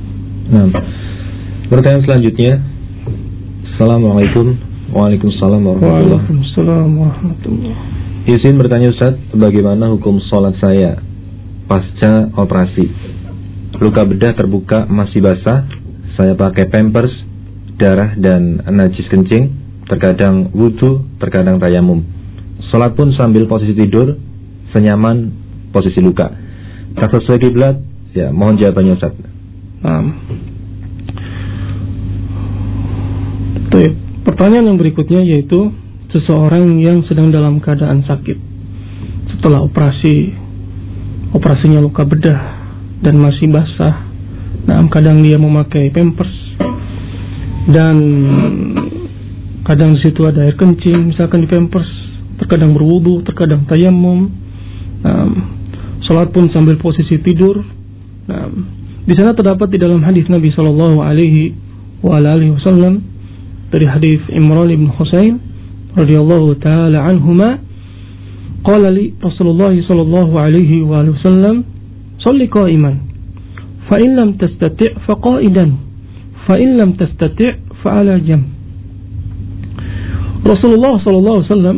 Pertanyaan selanjutnya. Assalamualaikum. Waalaikumsalam warahmatullahi. Izin bertanya Ustaz, bagaimana hukum sholat saya pasca operasi? Luka bedah terbuka masih basah, saya pakai pampers, darah dan najis kencing, terkadang wudu, terkadang tayamum. Sholat pun sambil posisi tidur, senyaman posisi luka. Tak sesuai kiblat, ya mohon jawabannya Ustaz. Pertanyaan yang berikutnya yaitu seseorang yang sedang dalam keadaan sakit setelah operasinya luka bedah dan masih basah. Kadang dia memakai pampers dan kadang di situ ada air kencing misalkan di pampers, terkadang berwudu, terkadang tayamum. Salat pun sambil posisi tidur. Di sana terdapat di dalam hadis Nabi sallallahu alaihi wasallam dari hadis Imran bin Husain radhiyallahu taala anhuma, qala li Rasulullah sallallahu alaihi wasallam, "Shalli qa'iman, fa in lam tastati' fa qa'idan, fa in lam tastati' fa 'ala jam." Rasulullah sallallahu alaihi wasallam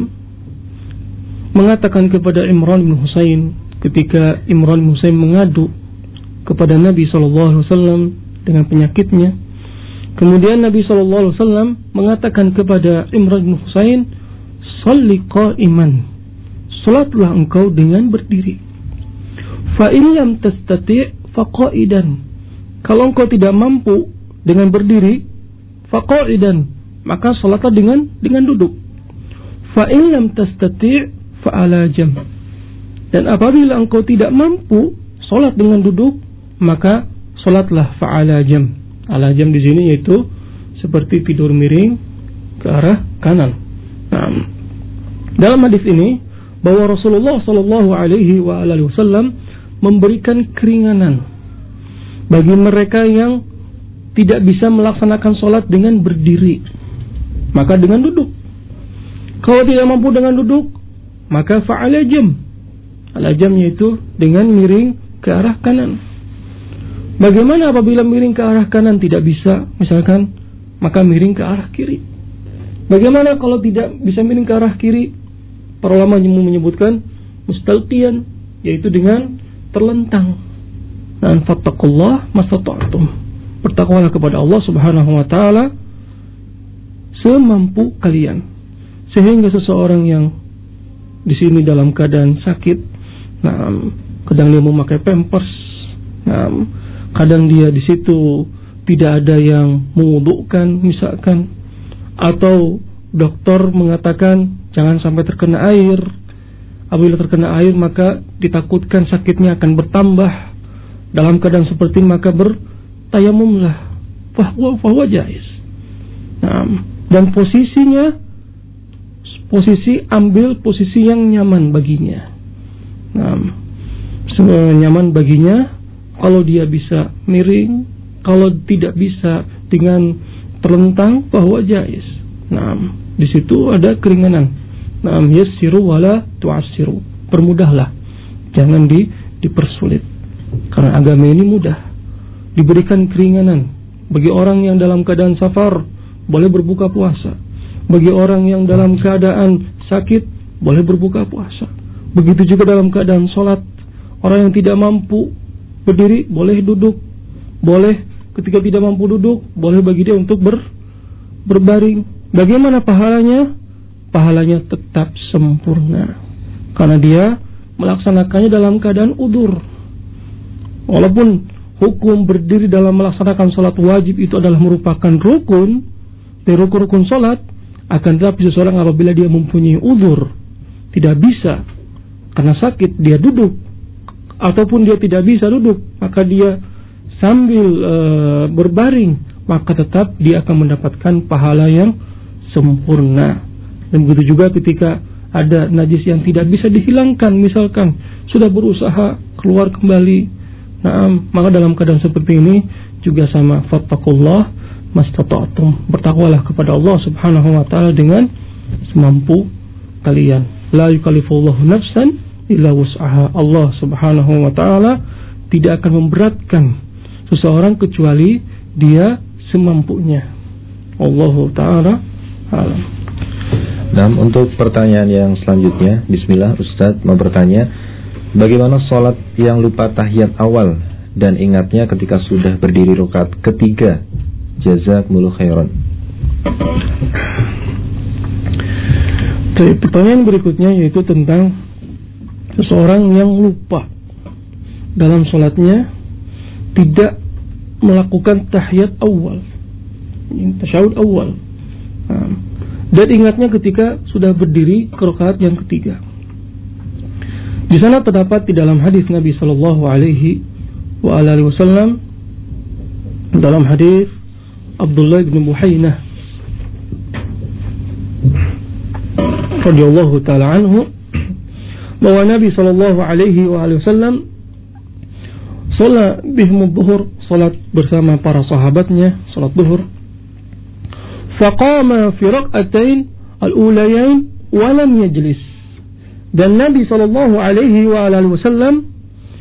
mengatakan kepada Imran bin Husain ketika Imran bin Husain mengadu kepada Nabi SAW dengan penyakitnya. Kemudian Nabi SAW mengatakan kepada Imran bin Husain, "Shalli qa'iman." Salatlah engkau dengan berdiri. Fa in lam tastati' fa qa'idan. Kalau engkau tidak mampu dengan berdiri, fa qa'idan, maka salatlah dengan duduk. Fa in lam tastati' fa ala jam. Dan apabila engkau tidak mampu salat dengan duduk, maka salatlah fa ala jam. Ala jam di sini yaitu seperti tidur miring ke arah kanan. Nah, dalam hadis ini bahwa Rasulullah Shallallahu Alaihi Wasallam memberikan keringanan bagi mereka yang tidak bisa melaksanakan sholat dengan berdiri, maka dengan duduk. Kalau tidak mampu dengan duduk, maka fa'ala jam. Ala jam yaitu dengan miring ke arah kanan. Bagaimana apabila miring ke arah kanan tidak bisa, misalkan, maka miring ke arah kiri. Bagaimana kalau tidak bisa miring ke arah kiri? Para ulama menyebutkan mustalqiyan, yaitu dengan terlentang. Dan fattaqullah mastata'tum. Bertakwalah kepada Allah Subhanahu wa taala semampu kalian. Sehingga seseorang yang di sini dalam keadaan sakit, kadang dia memakai pampers, kadang dia di situ tidak ada yang mewudukkan misalkan, atau dokter mengatakan jangan sampai terkena air. Apabila terkena air maka ditakutkan sakitnya akan bertambah. Dalam keadaan seperti ini maka bertayamumlah. Fahuwa jaiz. Dan posisinya ambil posisi yang nyaman baginya. Nyaman baginya kalau dia bisa miring, kalau tidak bisa dengan terlentang, fahuwa jaiz. Di situ ada keringanan. Yassiru wala tu'assiru. Permudahlah, jangan dipersulit. Karena agama ini mudah. Diberikan keringanan. Bagi orang yang dalam keadaan safar boleh berbuka puasa. Bagi orang yang dalam keadaan sakit boleh berbuka puasa. Begitu juga dalam keadaan sholat. Orang yang tidak mampu berdiri boleh duduk. Boleh ketika tidak mampu duduk, boleh bagi dia untuk berbaring. Bagaimana pahalanya? Pahalanya tetap sempurna karena dia melaksanakannya dalam keadaan udzur. Walaupun hukum berdiri dalam melaksanakan salat wajib itu adalah merupakan rukun dari rukun salat, akan tetapi seseorang apabila dia mempunyai udzur, tidak bisa karena sakit dia duduk, ataupun dia tidak bisa duduk, maka dia sambil berbaring, maka tetap dia akan mendapatkan pahala yang sempurna. Dan begitu juga ketika ada najis yang tidak bisa dihilangkan, misalkan sudah berusaha keluar kembali, maka dalam keadaan seperti ini juga sama, fattaqullah mastata'tum. Bertakwalah kepada Allah Subhanahu wa taala dengan semampu kalian. La yukallifullahu nafsan illa wus'aha. Allah Subhanahu wa taala tidak akan memberatkan seseorang kecuali dia semampunya. Allahu taala alam. Nah, untuk pertanyaan yang selanjutnya, bismillah, Ustaz mau bertanya, bagaimana sholat yang lupa tahiyat awal dan ingatnya ketika sudah berdiri rakaat ketiga? Jazakumullahu khairan. Pertanyaan berikutnya yaitu tentang seseorang yang lupa dalam sholatnya tidak melakukan tahiyat awal, tasyahud awal, dan ingatnya ketika sudah berdiri ke rakaat yang ketiga. Di sana terdapat di dalam hadis Nabi sallallahu alaihi wasallam, dalam hadis Abdullah bin Buhainah radhiyallahu taala anhu, bahwa Nabi sallallahu alaihi wasallam salat bihim adh-dhuhr, salat bersama para sahabatnya, salat zuhur. Faqama fi rak'atain al-ulayain wa lam yajlis. Dan Nabi sallallahu alaihi wasallam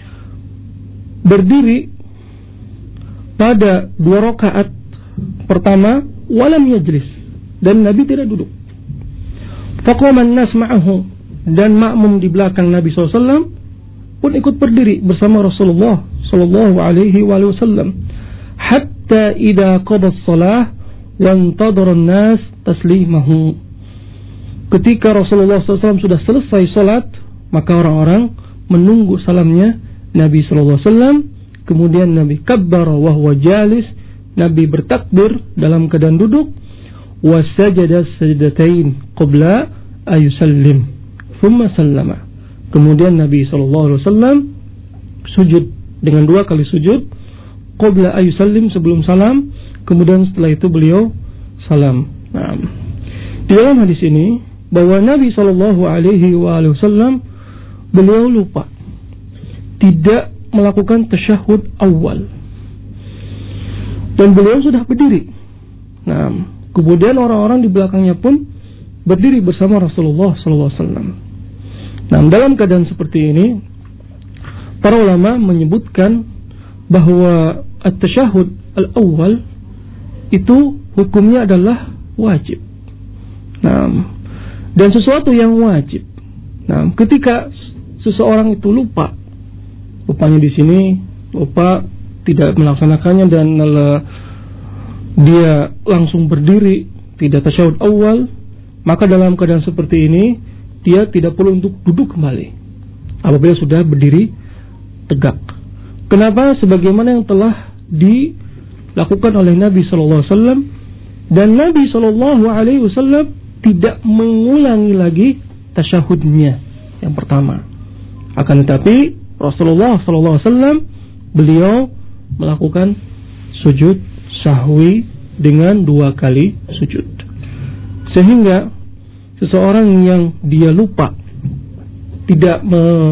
berdiri pada 2 rakaat pertama wa lam yajlis, dan Nabi tidak duduk. Faqama an-nas ma'ahu, dan makmum di belakang Nabi SAW pun ikut berdiri bersama Rasulullah sallallahu alaihi wasallam hatta idza qada as-salah wa intadara an-nas taslimahu. Ketika Rasulullah SAW sudah selesai salat, maka orang-orang menunggu salamnya Nabi sallallahu alaihi wasallam. Kemudian Nabi kabbara wa huwa jalis, Nabi bertakbir dalam keadaan duduk, wa sajada sajdatain qabla ayusallim thumma sallama. Kemudian Nabi sallallahu alaihi wasallam sujud dengan 2 kali sujud qabla ayusallim, sebelum salam, kemudian setelah itu beliau salam. Nah, di dalam hadis ini bahwa Nabi sallallahu alaihi wasallam beliau lupa tidak melakukan tasyahud awal dan beliau sudah berdiri. Nah, kemudian orang-orang di belakangnya pun berdiri bersama Rasulullah SAW. Nah, dalam keadaan seperti ini, para ulama menyebutkan bahwa at-tasyahud al-awwal itu hukumnya adalah wajib. Nah, dan sesuatu yang wajib. Nah, ketika seseorang itu lupanya di sini, lupa tidak melaksanakannya dan dia langsung berdiri, tidak tasyahud awal, maka dalam keadaan seperti ini dia tidak perlu untuk duduk kembali apabila sudah berdiri tegak. Kenapa? Sebagaimana yang telah dilakukan oleh Nabi sallallahu alaihi wasallam, dan Nabi sallallahu alaihi wasallam tidak mengulangi lagi tasyahudnya yang pertama. Akan tetapi Rasulullah sallallahu alaihi wasallam beliau melakukan sujud sahwi dengan 2 kali sujud. Sehingga seseorang yang dia lupa tidak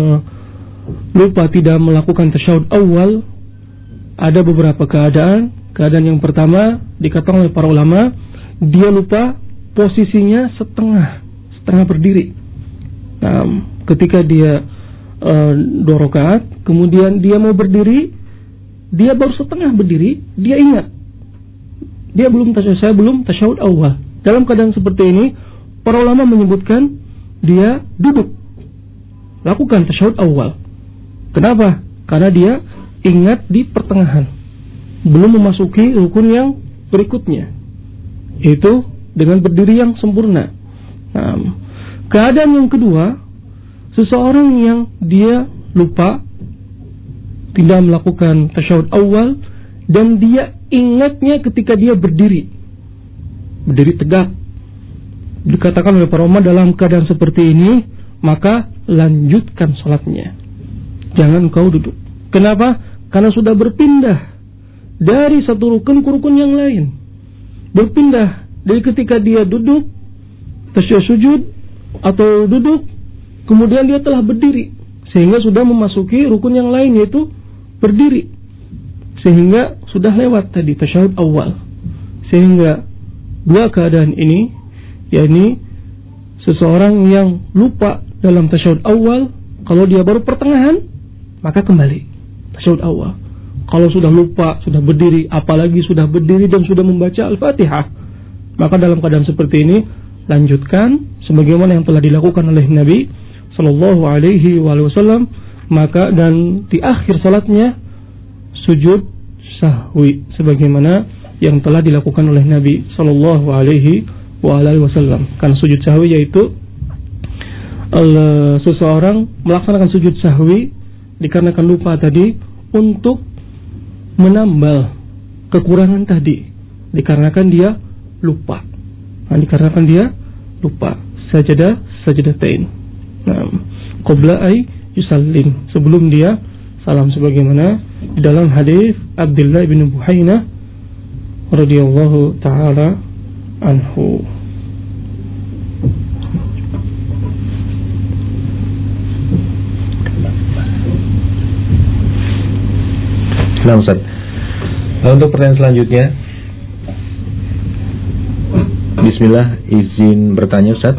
melakukan tasyahud awal, ada beberapa keadaan. Keadaan yang pertama dikatakan oleh para ulama, dia lupa posisinya setengah berdiri. Nah, ketika dia 2 rakaat, kemudian dia mau berdiri, dia baru setengah berdiri, dia ingat saya belum tasyahud awal. Dalam keadaan seperti ini, para ulama menyebutkan dia duduk, lakukan tasyahud awal. Kenapa? Karena dia ingat di pertengahan, belum memasuki rukun yang berikutnya, yaitu dengan berdiri yang sempurna. Nah, keadaan yang kedua, seseorang yang dia lupa tidak melakukan tasyahud awal dan dia ingatnya ketika dia berdiri tegak. Dikatakan oleh para ulama, dalam keadaan seperti ini maka lanjutkan salatnya, jangan kau duduk. Kenapa? Karena sudah berpindah dari satu rukun ke rukun yang lain. Berpindah dari ketika dia duduk tasyahud sujud atau duduk, kemudian dia telah berdiri, sehingga sudah memasuki rukun yang lain, yaitu berdiri, sehingga sudah lewat tadi tasyahud awal. Sehingga 2 keadaan ini, yakni seseorang yang lupa dalam tasyahud awal, kalau dia baru pertengahan, maka kembali tasyahud awal. Kalau sudah lupa, sudah berdiri, apalagi sudah berdiri dan sudah membaca Al-Fatihah, maka dalam keadaan seperti ini lanjutkan sebagaimana yang telah dilakukan oleh Nabi sallallahu alaihi wasallam. Maka dan di akhir salatnya sujud sahwi sebagaimana yang telah dilakukan oleh Nabi sallallahu alaihi wasallam. Karena sujud sahwi yaitu seseorang melaksanakan sujud sahwi dikarenakan lupa tadi untuk menambal kekurangan tadi, dikarenakan dia lupa. Dikarenakan dia lupa. Sajdatain. Qabla ay yusallim, sebelum dia salam, sebagaimana di dalam hadis Abdullah bin Buhainah radhiyallahu taala anhu. Nah, Ustaz, untuk pertanyaan selanjutnya, bismillah, izin bertanya Ustaz.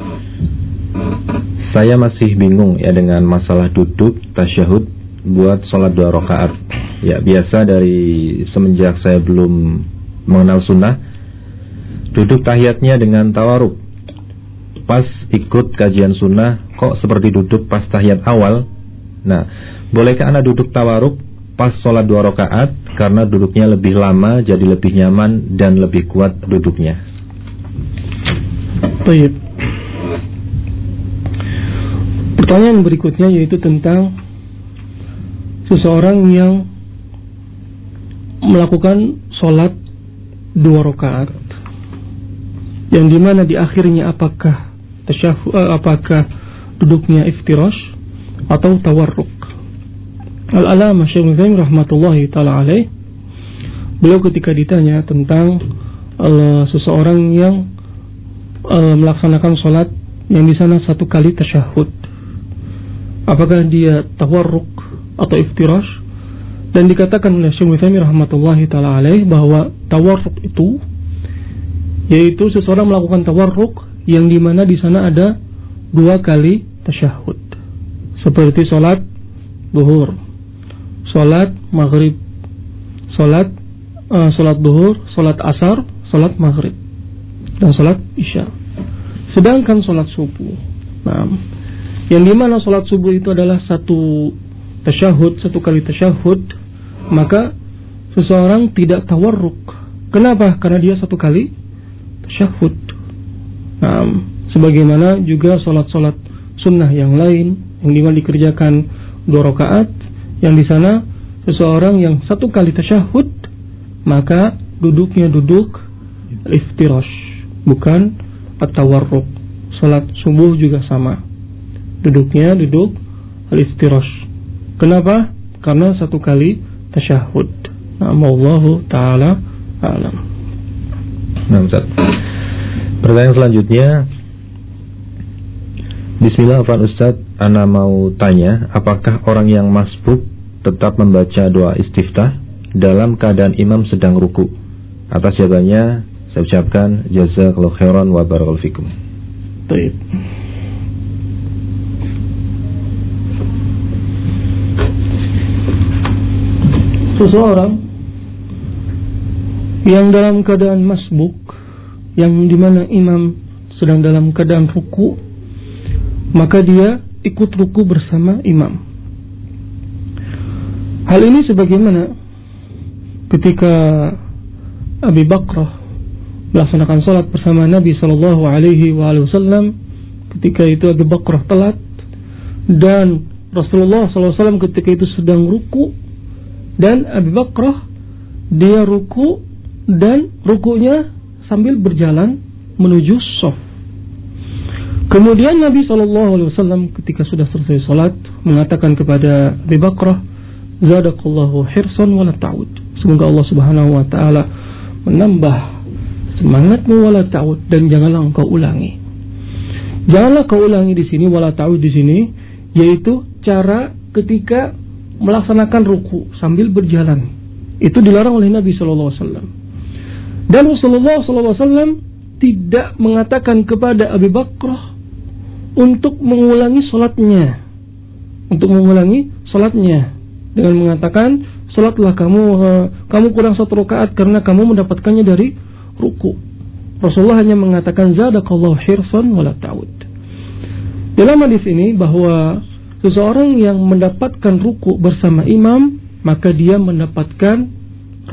Saya masih bingung ya dengan masalah duduk tasyahud buat sholat 2 rakaat. Ya, biasa dari semenjak saya belum mengenal sunnah, duduk tahiyatnya dengan tawaruk. Pas ikut kajian sunnah, kok seperti duduk pas tahiyat awal. Nah, bolehkah anak duduk tawaruk pas sholat 2 rakaat karena duduknya lebih lama, jadi lebih nyaman dan lebih kuat duduknya. Baik. Pertanyaan berikutnya yaitu tentang seseorang yang melakukan sholat 2 rakaat, yang dimana di akhirnya apakah duduknya iftirash atau tawarruk. Al-Allamah Syekh Utsaimin rahmatullahi taala alaih, beliau ketika ditanya tentang seseorang yang melaksanakan sholat yang di sana 1 kali tasyahud, apakah dia tawarruk atau iftirash, dan dikatakan oleh Syekh Utsaimin rahmatullahi taala alaih bahwa tawarruk itu yaitu seseorang melakukan tawarruk yang di mana di sana ada 2 kali tasyahud, seperti sholat zuhur, sholat maghrib, sholat zuhur, sholat asar, sholat maghrib, dan sholat isya. Sedangkan sholat subuh, yang dimana sholat subuh itu adalah 1 tasyahud, 1 kali tasyahud, maka seseorang tidak tawarruk. Kenapa? Karena dia 1 kali tasyahud. Sebagaimana juga sholat-sholat sunnah yang lain yang dimana dikerjakan 2 rakaat, yang di sana seseorang yang 1 kali tasyahud, maka duduknya duduk iftirash, bukan at-tawarruk. Sholat subuh juga sama, duduknya duduk al-iftirash. Kenapa? Karena 1 kali tasyahud. Wallahu ta'ala a'lam. Nah, Ustaz. Pertanyaan selanjutnya, Bismillah, Ustaz, ana mau tanya, apakah orang yang masbuk tetap membaca doa istiftah dalam keadaan imam sedang ruku? Atas jawabannya saya ucapkan jazakallahu khairan wa barakallahu fikum. Baik. Seseorang yang dalam keadaan masbuk, yang dimana imam sedang dalam keadaan ruku, maka dia ikut ruku bersama imam. Hal ini sebagaimana ketika Abu Bakrah melaksanakan salat bersama Nabi sallallahu alaihi wasallam, ketika itu Abu Bakrah telat dan Rasulullah sallallahu alaihi wasallam ketika itu sedang ruku, dan Abu Bakrah dia ruku dan rukunya sambil berjalan menuju shaf. Kemudian Nabi SAW ketika sudah selesai salat mengatakan kepada Abu Bakrah, zadakallahu hirsan wala ta'ud. Semoga Allah Subhanahu wa taala menambah semangatmu wala ta'ud, dan janganlah engkau ulangi. Janganlah kau ulangi di sini, wala ta'ud di sini yaitu cara ketika melaksanakan ruku sambil berjalan. Itu dilarang oleh Nabi SAW. Dan Rasulullah SAW tidak mengatakan kepada Abu Bakrah untuk mengulangi salatnya, dengan mengatakan salatlah kamu kurang 1 rakaat karena kamu mendapatkannya dari ruku. Rasulullah hanya mengatakan zadakallahu hirsan wala ta'ud. Dalam hadis ini bahwa seseorang yang mendapatkan ruku bersama imam, maka dia mendapatkan 1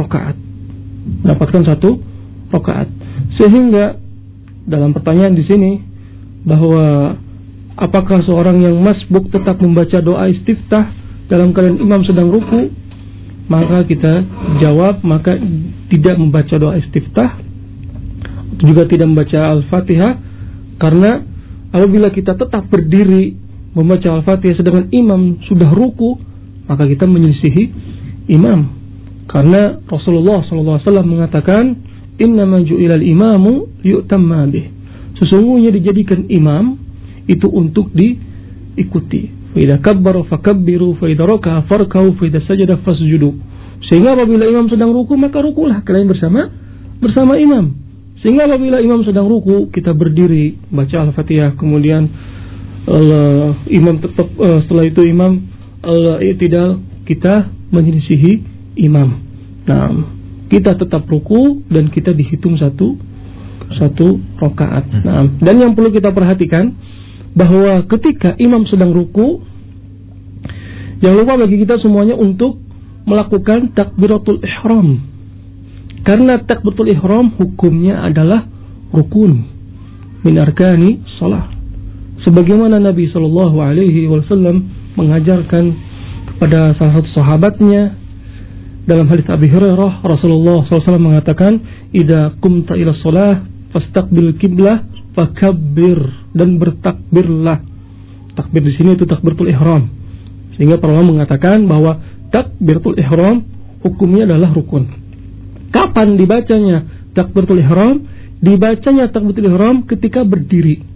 rakaat. Sehingga dalam pertanyaan di sini bahwa apakah seorang yang masbuk tetap membaca doa istiftah dalam keadaan imam sedang ruku, maka kita jawab, maka tidak membaca doa istiftah, juga tidak membaca Al-Fatihah, karena apabila kita tetap berdiri membaca Al-Fatihah sedangkan imam sudah ruku, maka kita menyelisihi imam. Karena Rasulullah SAW mengatakan, innama ju'ilal imamu yu'tamma bih. Sesungguhnya dijadikan imam itu untuk diikuti. Fa idza kabbara fakabbiru, fa idza raka'a farka'u, fa idza sajada fasjudu. Sehingga apabila imam sedang ruku, maka rukulah kalian bersama imam. Sehingga apabila imam sedang ruku, kita berdiri baca Al-Fatihah, kemudian imam tetap setelah itu imam i'tidal, kita menyelisihi imam. Nah, kita tetap ruku dan kita dihitung satu rakaat. Nah, dan yang perlu kita perhatikan bahwa ketika imam sedang ruku, jangan lupa bagi kita semuanya untuk melakukan takbiratul ihram. Karena takbiratul ihram hukumnya adalah rukun min arkani shalah. Sebagaimana Nabi sallallahu alaihi wasallam mengajarkan kepada salah satu sahabatnya dalam hadis Abi Hurairah, Rasulullah SAW mengatakan, "Idza qumta ila shalah fastaqbil qiblah fakabbir," dan bertakbirlah. Takbir di sini itu takbiratul ihram. Sehingga para ulama mengatakan bahwa takbiratul ihram hukumnya adalah rukun. Kapan dibacanya takbiratul ihram? Dibacanya takbiratul ihram ketika berdiri.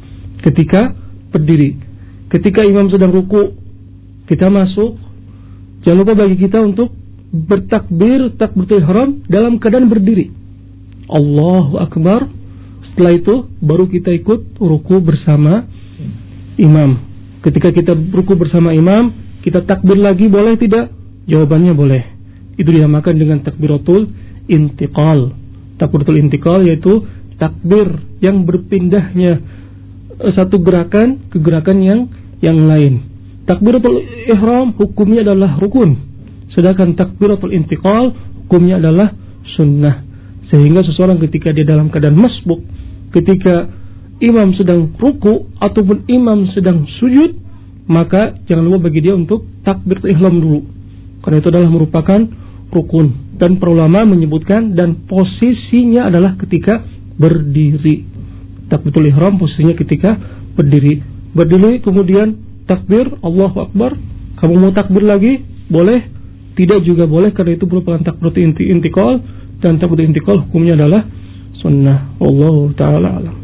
Ketika imam sedang ruku, kita masuk, jangan lupa bagi kita untuk bertakbir takbiratul ihram dalam keadaan berdiri. Allahu Akbar. Setelah itu baru kita ikut ruku bersama imam. Ketika kita ruku bersama imam, kita takbir lagi, boleh tidak? Jawabannya boleh. Itu dinamakan dengan takbiratul intiqal. Takbiratul intiqal yaitu takbir yang berpindahnya satu gerakan ke gerakan yang lain. Takbiratul ihram hukumnya adalah rukun, sedangkan takbiratul intiqal hukumnya adalah sunnah. Sehingga seseorang ketika dia dalam keadaan masbuk, ketika imam sedang ruku ataupun imam sedang sujud, maka jangan lupa bagi dia untuk takbiratul ihram dulu, karena itu adalah merupakan rukun. Dan para ulama menyebutkan dan posisinya adalah ketika berdiri. Takbiratul ihram posisinya ketika berdiri. Berdiri kemudian takbir Allahu Akbar. Kamu mau takbir lagi? Boleh. Tidak juga boleh, karena itu merupakan takbiratul intiqal, dan takbiratul intiqal hukumnya adalah sunnah. Wallahu taala alam.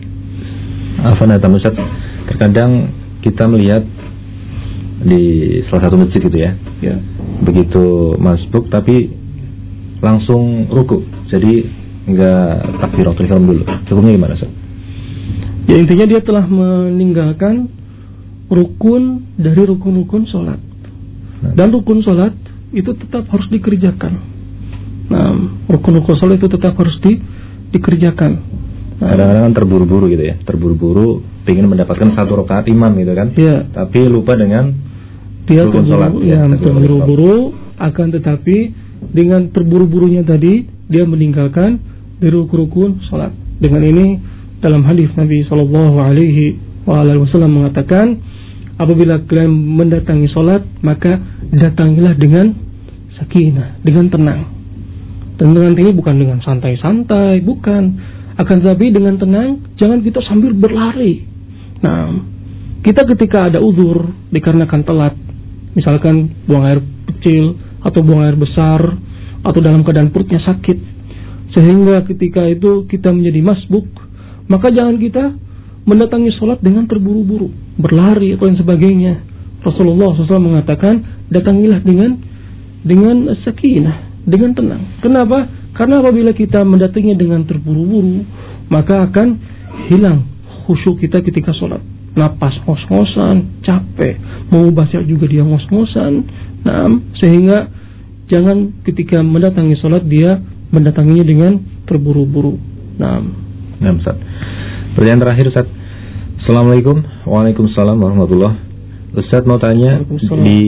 Ustaz, terkadang kita melihat di salah satu masjid gitu ya. Begitu masbuk tapi langsung ruku. Jadi enggak takbiratul ihram dulu. Hukumnya gimana, Ustaz? Ya, intinya dia telah meninggalkan rukun dari rukun-rukun sholat. Dan rukun sholat itu tetap harus dikerjakan. Nah, rukun-rukun sholat itu tetap harus dikerjakan. Kadang-kadang kan terburu-buru gitu ya. Terburu-buru ingin mendapatkan satu rakaat imam gitu kan. Ya. Tapi lupa dengan dia rukun sholat. Terburu-buru, akan tetapi dengan terburu-burunya tadi dia meninggalkan dari rukun-rukun sholat. Dengan ini dalam hadis Nabi sallallahu alaihi wasallam mengatakan, apabila kalian mendatangi sholat, maka datangilah dengan sakinah, dengan tenang. Dan dengan ini bukan dengan santai-santai, bukan. Akan tetapi dengan tenang, jangan kita sambil berlari. Nah, kita ketika ada uzur dikarenakan telat, misalkan buang air kecil atau buang air besar, atau dalam keadaan perutnya sakit, sehingga ketika itu kita menjadi masbuk, maka jangan kita mendatangi sholat dengan terburu-buru, berlari atau yang sebagainya. Rasulullah SAW mengatakan, datangilah dengan sakinah, dengan tenang. Kenapa? Karena apabila kita mendatanginya dengan terburu-buru, maka akan hilang khusyuk kita ketika sholat. Napas ngos-ngosan, capek, mau baca juga dia ngos-ngosan. Nah, sehingga jangan ketika mendatangi sholat dia mendatanginya dengan terburu-buru. Nah, Ustaz. Pertanyaan terakhir, Ustaz. Assalamualaikum. Waalaikumsalam warahmatullahi. Ustaz mau tanya, di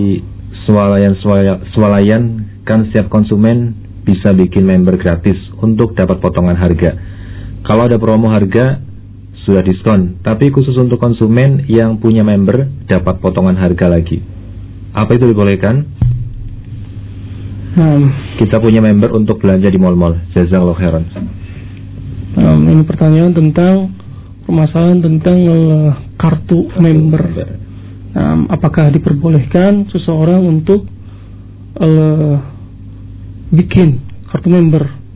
swalayan kan setiap konsumen bisa bikin member gratis untuk dapat potongan harga. Kalau ada promo harga sudah diskon, tapi khusus untuk konsumen yang punya member dapat potongan harga lagi. Apa itu dibolehkan? Kita punya member untuk belanja di mal-mal. Jazakallahu khairan. Ini pertanyaan tentang permasalahan tentang kartu member. Apakah diperbolehkan seseorang untuk bikin kartu member?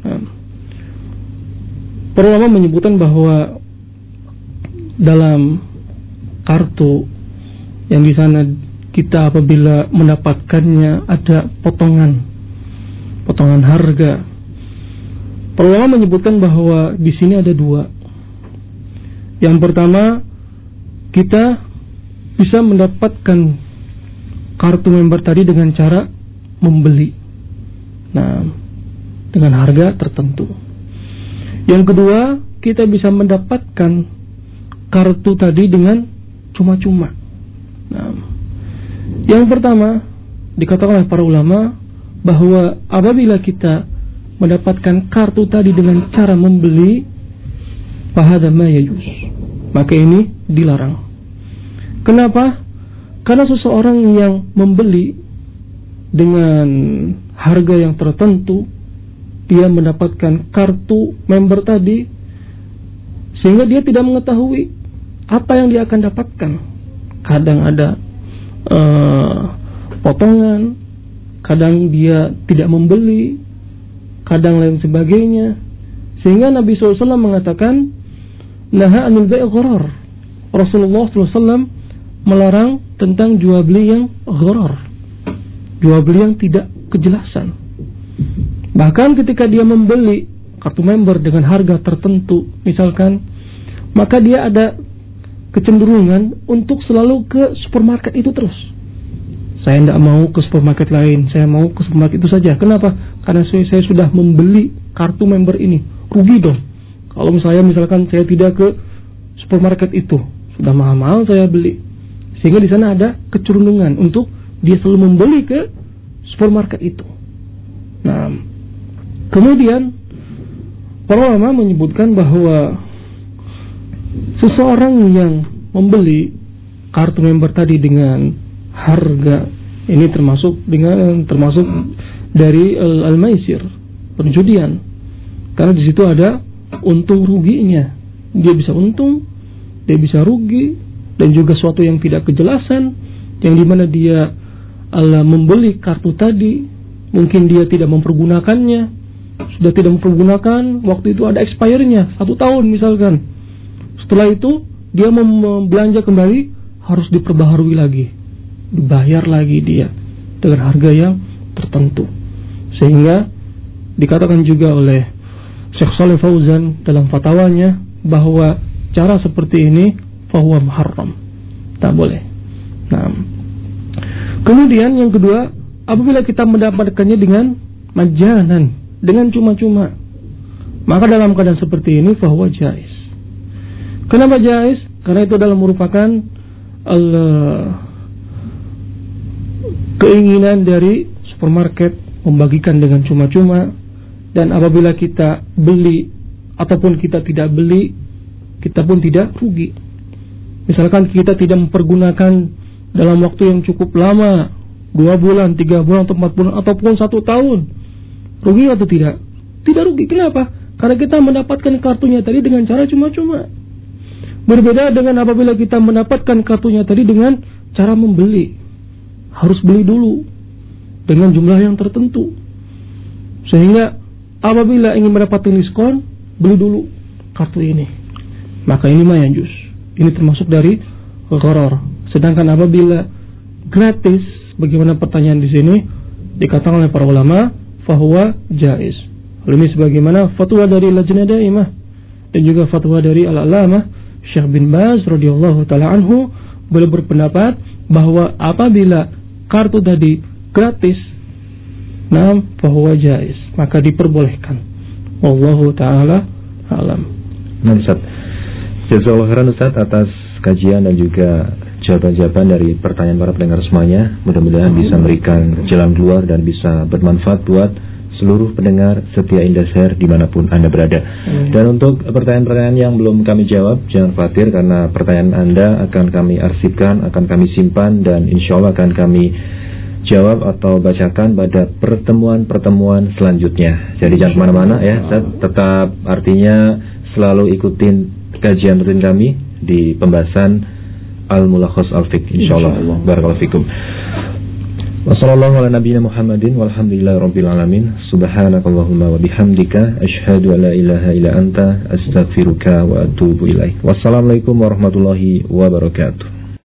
Para ulama menyebutkan bahwa dalam kartu yang di sana kita apabila mendapatkannya ada potongan harga. Para ulama menyebutkan bahwa di sini ada dua. Yang pertama, kita bisa mendapatkan kartu member tadi dengan cara membeli. Nah, dengan harga tertentu. Yang kedua, kita bisa mendapatkan kartu tadi dengan cuma-cuma. Nah, yang pertama, dikatakan oleh para ulama bahwa apabila kita mendapatkan kartu tadi dengan cara membeli, fahadha ma yajuz, maka ini dilarang. Kenapa? Karena seseorang yang membeli dengan harga yang tertentu, dia mendapatkan kartu member tadi, sehingga dia tidak mengetahui apa yang dia akan dapatkan. Kadang ada potongan, kadang dia tidak membeli, kadang lain sebagainya. Sehingga Nabi SAW mengatakan, naha anil bai' gharar. Rasulullah SAW melarang tentang jual beli yang gharar, jual beli yang tidak kejelasan. Bahkan ketika dia membeli kartu member dengan harga tertentu misalkan, maka dia ada kecenderungan untuk selalu ke supermarket itu terus. Saya tidak mau ke supermarket lain, saya mau ke supermarket itu saja. Kenapa? Karena saya sudah membeli kartu member ini, rugi dong. Kalau misalkan saya tidak ke supermarket itu, sudah mahal-mahal saya beli. Sehingga di sana ada kecenderungan untuk dia selalu membeli ke supermarket itu. Nah, kemudian para ulama menyebutkan bahwa seseorang yang membeli kartu member tadi dengan harga ini termasuk dari al-maisir, perjudian. Karena di situ ada untung ruginya. Dia bisa untung, dia bisa rugi, dan juga suatu yang tidak kejelasan, yang dimana dia membeli kartu tadi, mungkin dia tidak mempergunakannya, sudah tidak mempergunakan, waktu itu ada expirednya 1 tahun misalkan. Setelah itu dia belanja kembali, harus diperbaharui lagi, dibayar lagi dia dengan harga yang tertentu. Sehingga dikatakan juga oleh Syekh Shalih Fauzan dalam fatwanya bahwa cara seperti ini fahuwa muharram, tak boleh. Nah, kemudian yang kedua, apabila kita mendapatkannya dengan majanan, dengan cuma-cuma, maka dalam keadaan seperti ini fahuwa jaiz. Kenapa jaiz? Karena itu adalah merupakan keinginan dari supermarket membagikan dengan cuma-cuma, dan apabila kita beli ataupun kita tidak beli, kita pun tidak rugi. Misalkan kita tidak mempergunakan dalam waktu yang cukup lama, 2 bulan, 3 bulan, atau 4 bulan, ataupun 1 tahun, rugi atau tidak? Tidak rugi. Kenapa? Karena kita mendapatkan kartunya tadi dengan cara cuma-cuma. Berbeda dengan apabila kita mendapatkan kartunya tadi dengan cara membeli. Harus beli dulu dengan jumlah yang tertentu. Sehingga apabila ingin mendapatkan diskon, beli dulu kartu ini. Maka ini mayajuz. Ini termasuk dari gharar. Sedangkan apabila gratis, bagaimana pertanyaan di sini, dikatakan oleh para ulama, fahuwa jaiz. Hal ini sebagaimana fatwa dari Lajnah Daimah dan juga fatwa dari Al-Allamah Syekh bin Baz radhiyallahu taala anhu, beliau berpendapat bahwa apabila kartu tadi gratis, fahuwa jaiz, maka diperbolehkan. Wallahu taala alam. Ustaz, jazakallahu khairan Ustaz atas kajian dan juga jawaban-jawaban dari pertanyaan para pendengar semuanya. Mudah-mudahan bisa memberikan jalan keluar dan bisa bermanfaat buat seluruh pendengar setia Indosiar dimanapun Anda berada. Dan untuk pertanyaan-pertanyaan yang belum kami jawab, jangan khawatir karena pertanyaan Anda akan kami arsipkan, akan kami simpan, dan insya Allah akan kami jawab atau bacakan pada pertemuan-pertemuan selanjutnya. Jadi jangan kemana-mana ya, tetap artinya selalu ikutin kajian rutin kami di pembahasan Al-Mulakhas Al-Fiqh, insyaallah. Barakallahu fikum. Wassallallahu ala nabiyyina Muhammadin walhamdulillahi rabbil alamin. Subhanakallahumma wa bihamdika asyhadu an la ilaha illa anta astaghfiruka wa atubu ilaik. Wassalamualaikum warahmatullahi wabarakatuh.